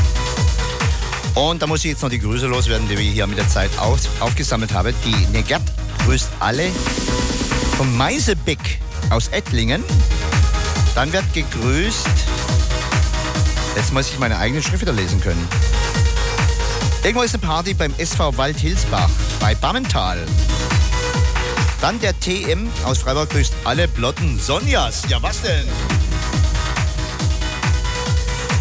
Und da muss ich jetzt noch die Grüße loswerden, die wir hier mit der Zeit aufgesammelt haben. Die Negat grüßt alle vom Meisebeck aus Ettlingen. Dann wird gegrüßt. Jetzt muss ich meine eigene Schrift wieder lesen können. Irgendwo ist eine Party beim SV Waldhilsbach bei Bammental. Dann der TM aus Freiburg grüßt alle Blotten Sonjas. Ja, was denn?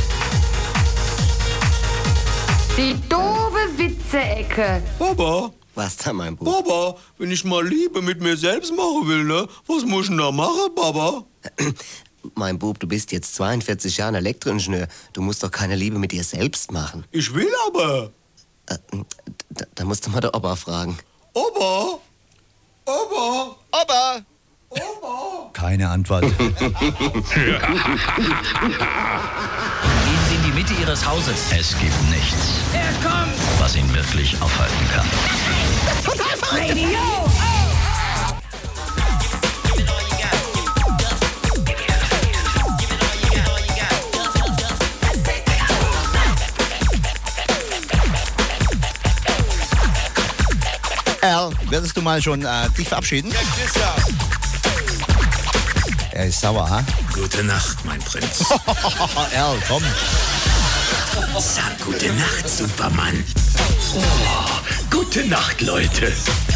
Die doofe Witze-Ecke. Baba, Was da, mein Bub? Baba, wenn ich mal Liebe mit mir selbst machen will, ne? Was muss ich denn da machen, Baba? Mein Bub, du bist jetzt 42 Jahre Elektroingenieur. Du musst doch keine Liebe mit dir selbst machen. Ich will aber. Da musst du mal der Opa fragen. Opa? Opa? Opa? Opa? Keine Antwort. Gehen Sie in die Mitte Ihres Hauses. Es gibt nichts, was ihn wirklich aufhalten kann. Total verrückt! Radio! Al, würdest du mal schon dich verabschieden? Er ist sauer, ha? Gute Nacht, mein Prinz. Al, komm. Sag gute Nacht, Superman. Oh, gute Nacht, Leute.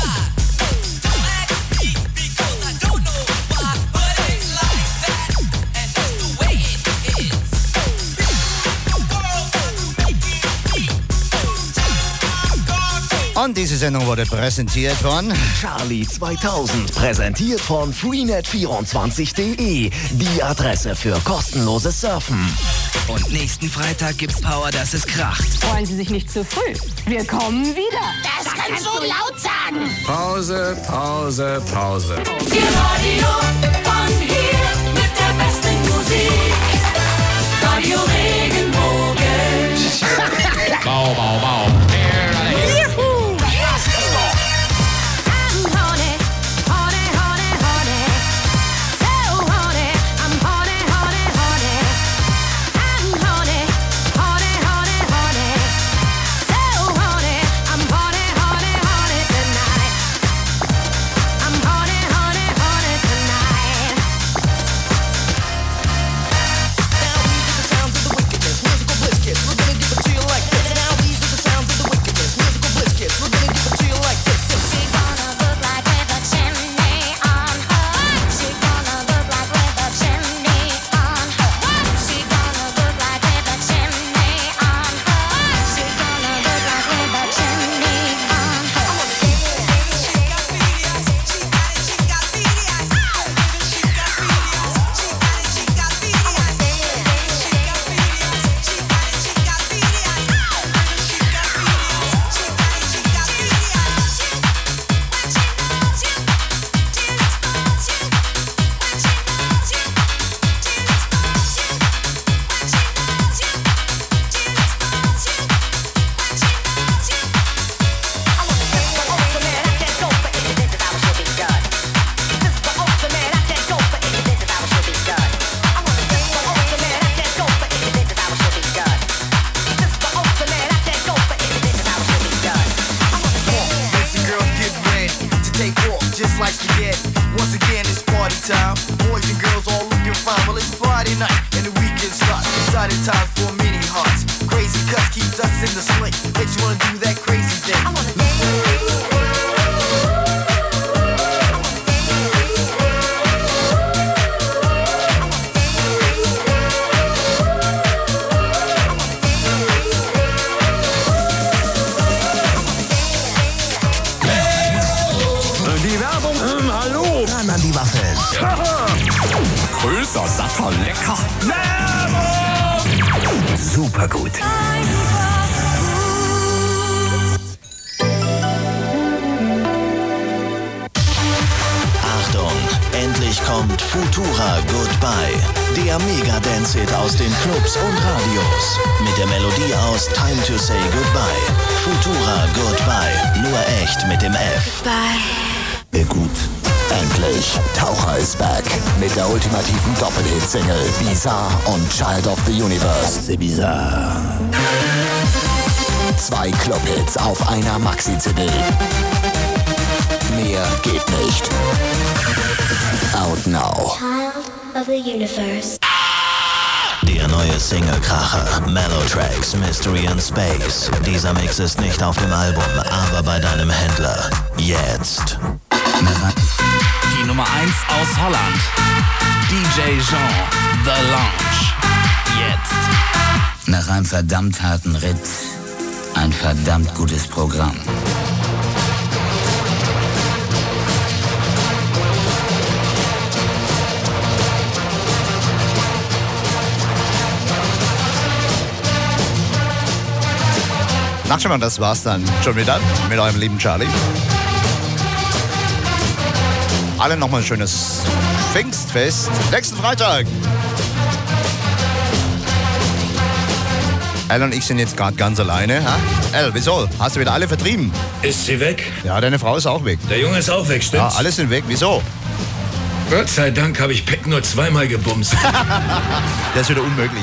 Und diese Sendung wurde präsentiert von Charlie 2000, präsentiert von freenet24.de, die Adresse für kostenloses Surfen. Und nächsten Freitag gibt's Power, dass es kracht. Freuen Sie sich nicht zu früh. Wir kommen wieder. Das kannst du laut sagen! Pause, Pause, Pause. Ihr Radio von hier mit der besten Musik. Radio Regenbogen. Bau, bau, bau. Single Bizarre und Child of the Universe. C'est bizarre. 2 Clubhits auf einer Maxi-CD. Mehr geht nicht. Out now. Child of the Universe. Der neue Single-Kracher, Mellow Tracks, Mystery in Space. Dieser Mix ist nicht auf dem Album, aber bei deinem Händler. Jetzt. Die Nummer 1 aus Holland. DJ Jean, The Lounge. Jetzt. Nach einem verdammt harten Ritt, ein verdammt gutes Programm. Na schon mal, das war's dann schon wieder mit eurem lieben Charlie. Allen nochmal ein schönes Pfingstfest. Nächsten Freitag. Al und ich sind jetzt gerade ganz alleine. Ha? Al, wieso? Hast du wieder alle vertrieben? Ist sie weg? Ja, deine Frau ist auch weg. Der Junge ist auch weg, stimmt's? Ja, alle sind weg. Wieso? Gott sei Dank habe ich Peck nur zweimal gebumst. Das ist wieder unmöglich.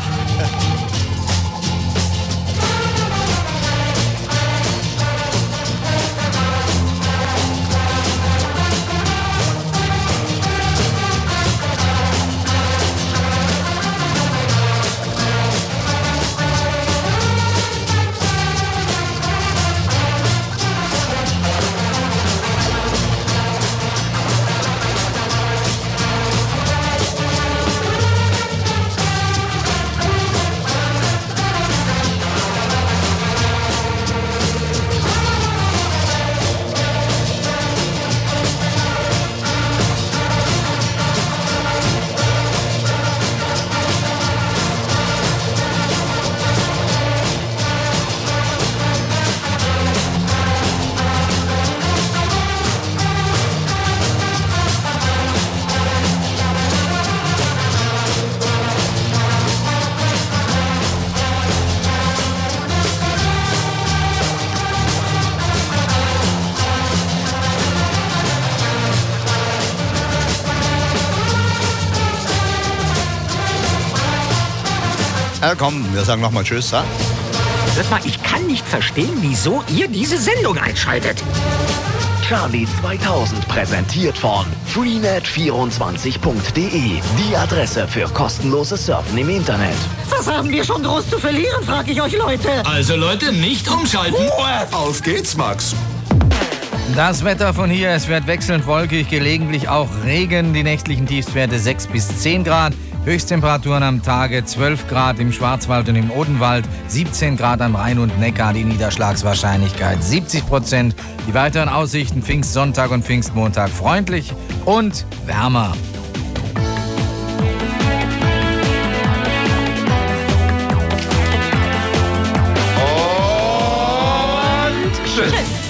Komm, wir sagen nochmal Tschüss, ha? Hört mal, ich kann nicht verstehen, wieso ihr diese Sendung einschaltet. Charlie 2000 präsentiert von freenet24.de, die Adresse für kostenloses Surfen im Internet. Was haben wir schon groß zu verlieren, frage ich euch, Leute. Also Leute, nicht umschalten. Auf geht's, Max. Das Wetter von hier, es wird wechselnd wolkig, gelegentlich auch Regen. Die nächtlichen Tiefstwerte 6 bis 10 Grad. Höchsttemperaturen am Tage 12 Grad im Schwarzwald und im Odenwald, 17 Grad am Rhein und Neckar, die Niederschlagswahrscheinlichkeit 70%. Die weiteren Aussichten Pfingstsonntag und Pfingstmontag freundlich und wärmer. Und tschüss.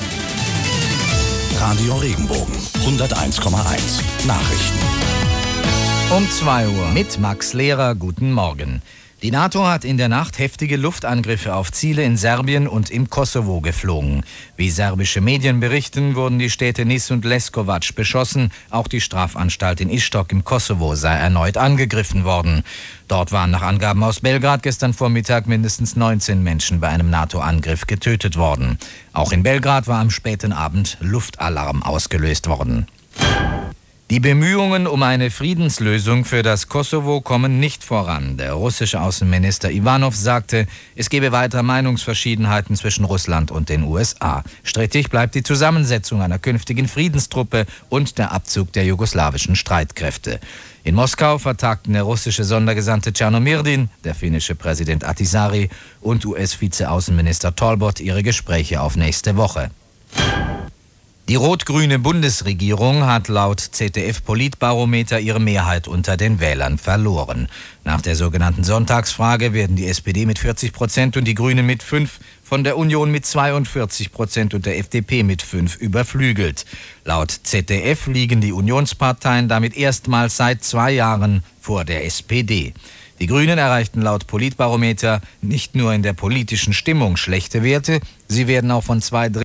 Radio Regenbogen 101,1 Nachrichten. Um 2 Uhr mit Max Lehrer, guten Morgen. Die NATO hat in der Nacht heftige Luftangriffe auf Ziele in Serbien und im Kosovo geflogen. Wie serbische Medien berichten, wurden die Städte Nis und Leskovac beschossen. Auch die Strafanstalt in Istok im Kosovo sei erneut angegriffen worden. Dort waren nach Angaben aus Belgrad gestern Vormittag mindestens 19 Menschen bei einem NATO-Angriff getötet worden. Auch in Belgrad war am späten Abend Luftalarm ausgelöst worden. Die Bemühungen um eine Friedenslösung für das Kosovo kommen nicht voran. Der russische Außenminister Ivanov sagte, es gebe weiter Meinungsverschiedenheiten zwischen Russland und den USA. Strittig bleibt die Zusammensetzung einer künftigen Friedenstruppe und der Abzug der jugoslawischen Streitkräfte. In Moskau vertagten der russische Sondergesandte Tschernomyrdin, der finnische Präsident Ahtisaari und US-Vizeaußenminister Talbot ihre Gespräche auf nächste Woche. Die rot-grüne Bundesregierung hat laut ZDF-Politbarometer ihre Mehrheit unter den Wählern verloren. Nach der sogenannten Sonntagsfrage werden die SPD mit 40% und die Grünen mit 5%, von der Union mit 42% und der FDP mit 5% überflügelt. Laut ZDF liegen die Unionsparteien damit erstmals seit 2 Jahren vor der SPD. Die Grünen erreichten laut Politbarometer nicht nur in der politischen Stimmung schlechte Werte, sie werden auch von 2/3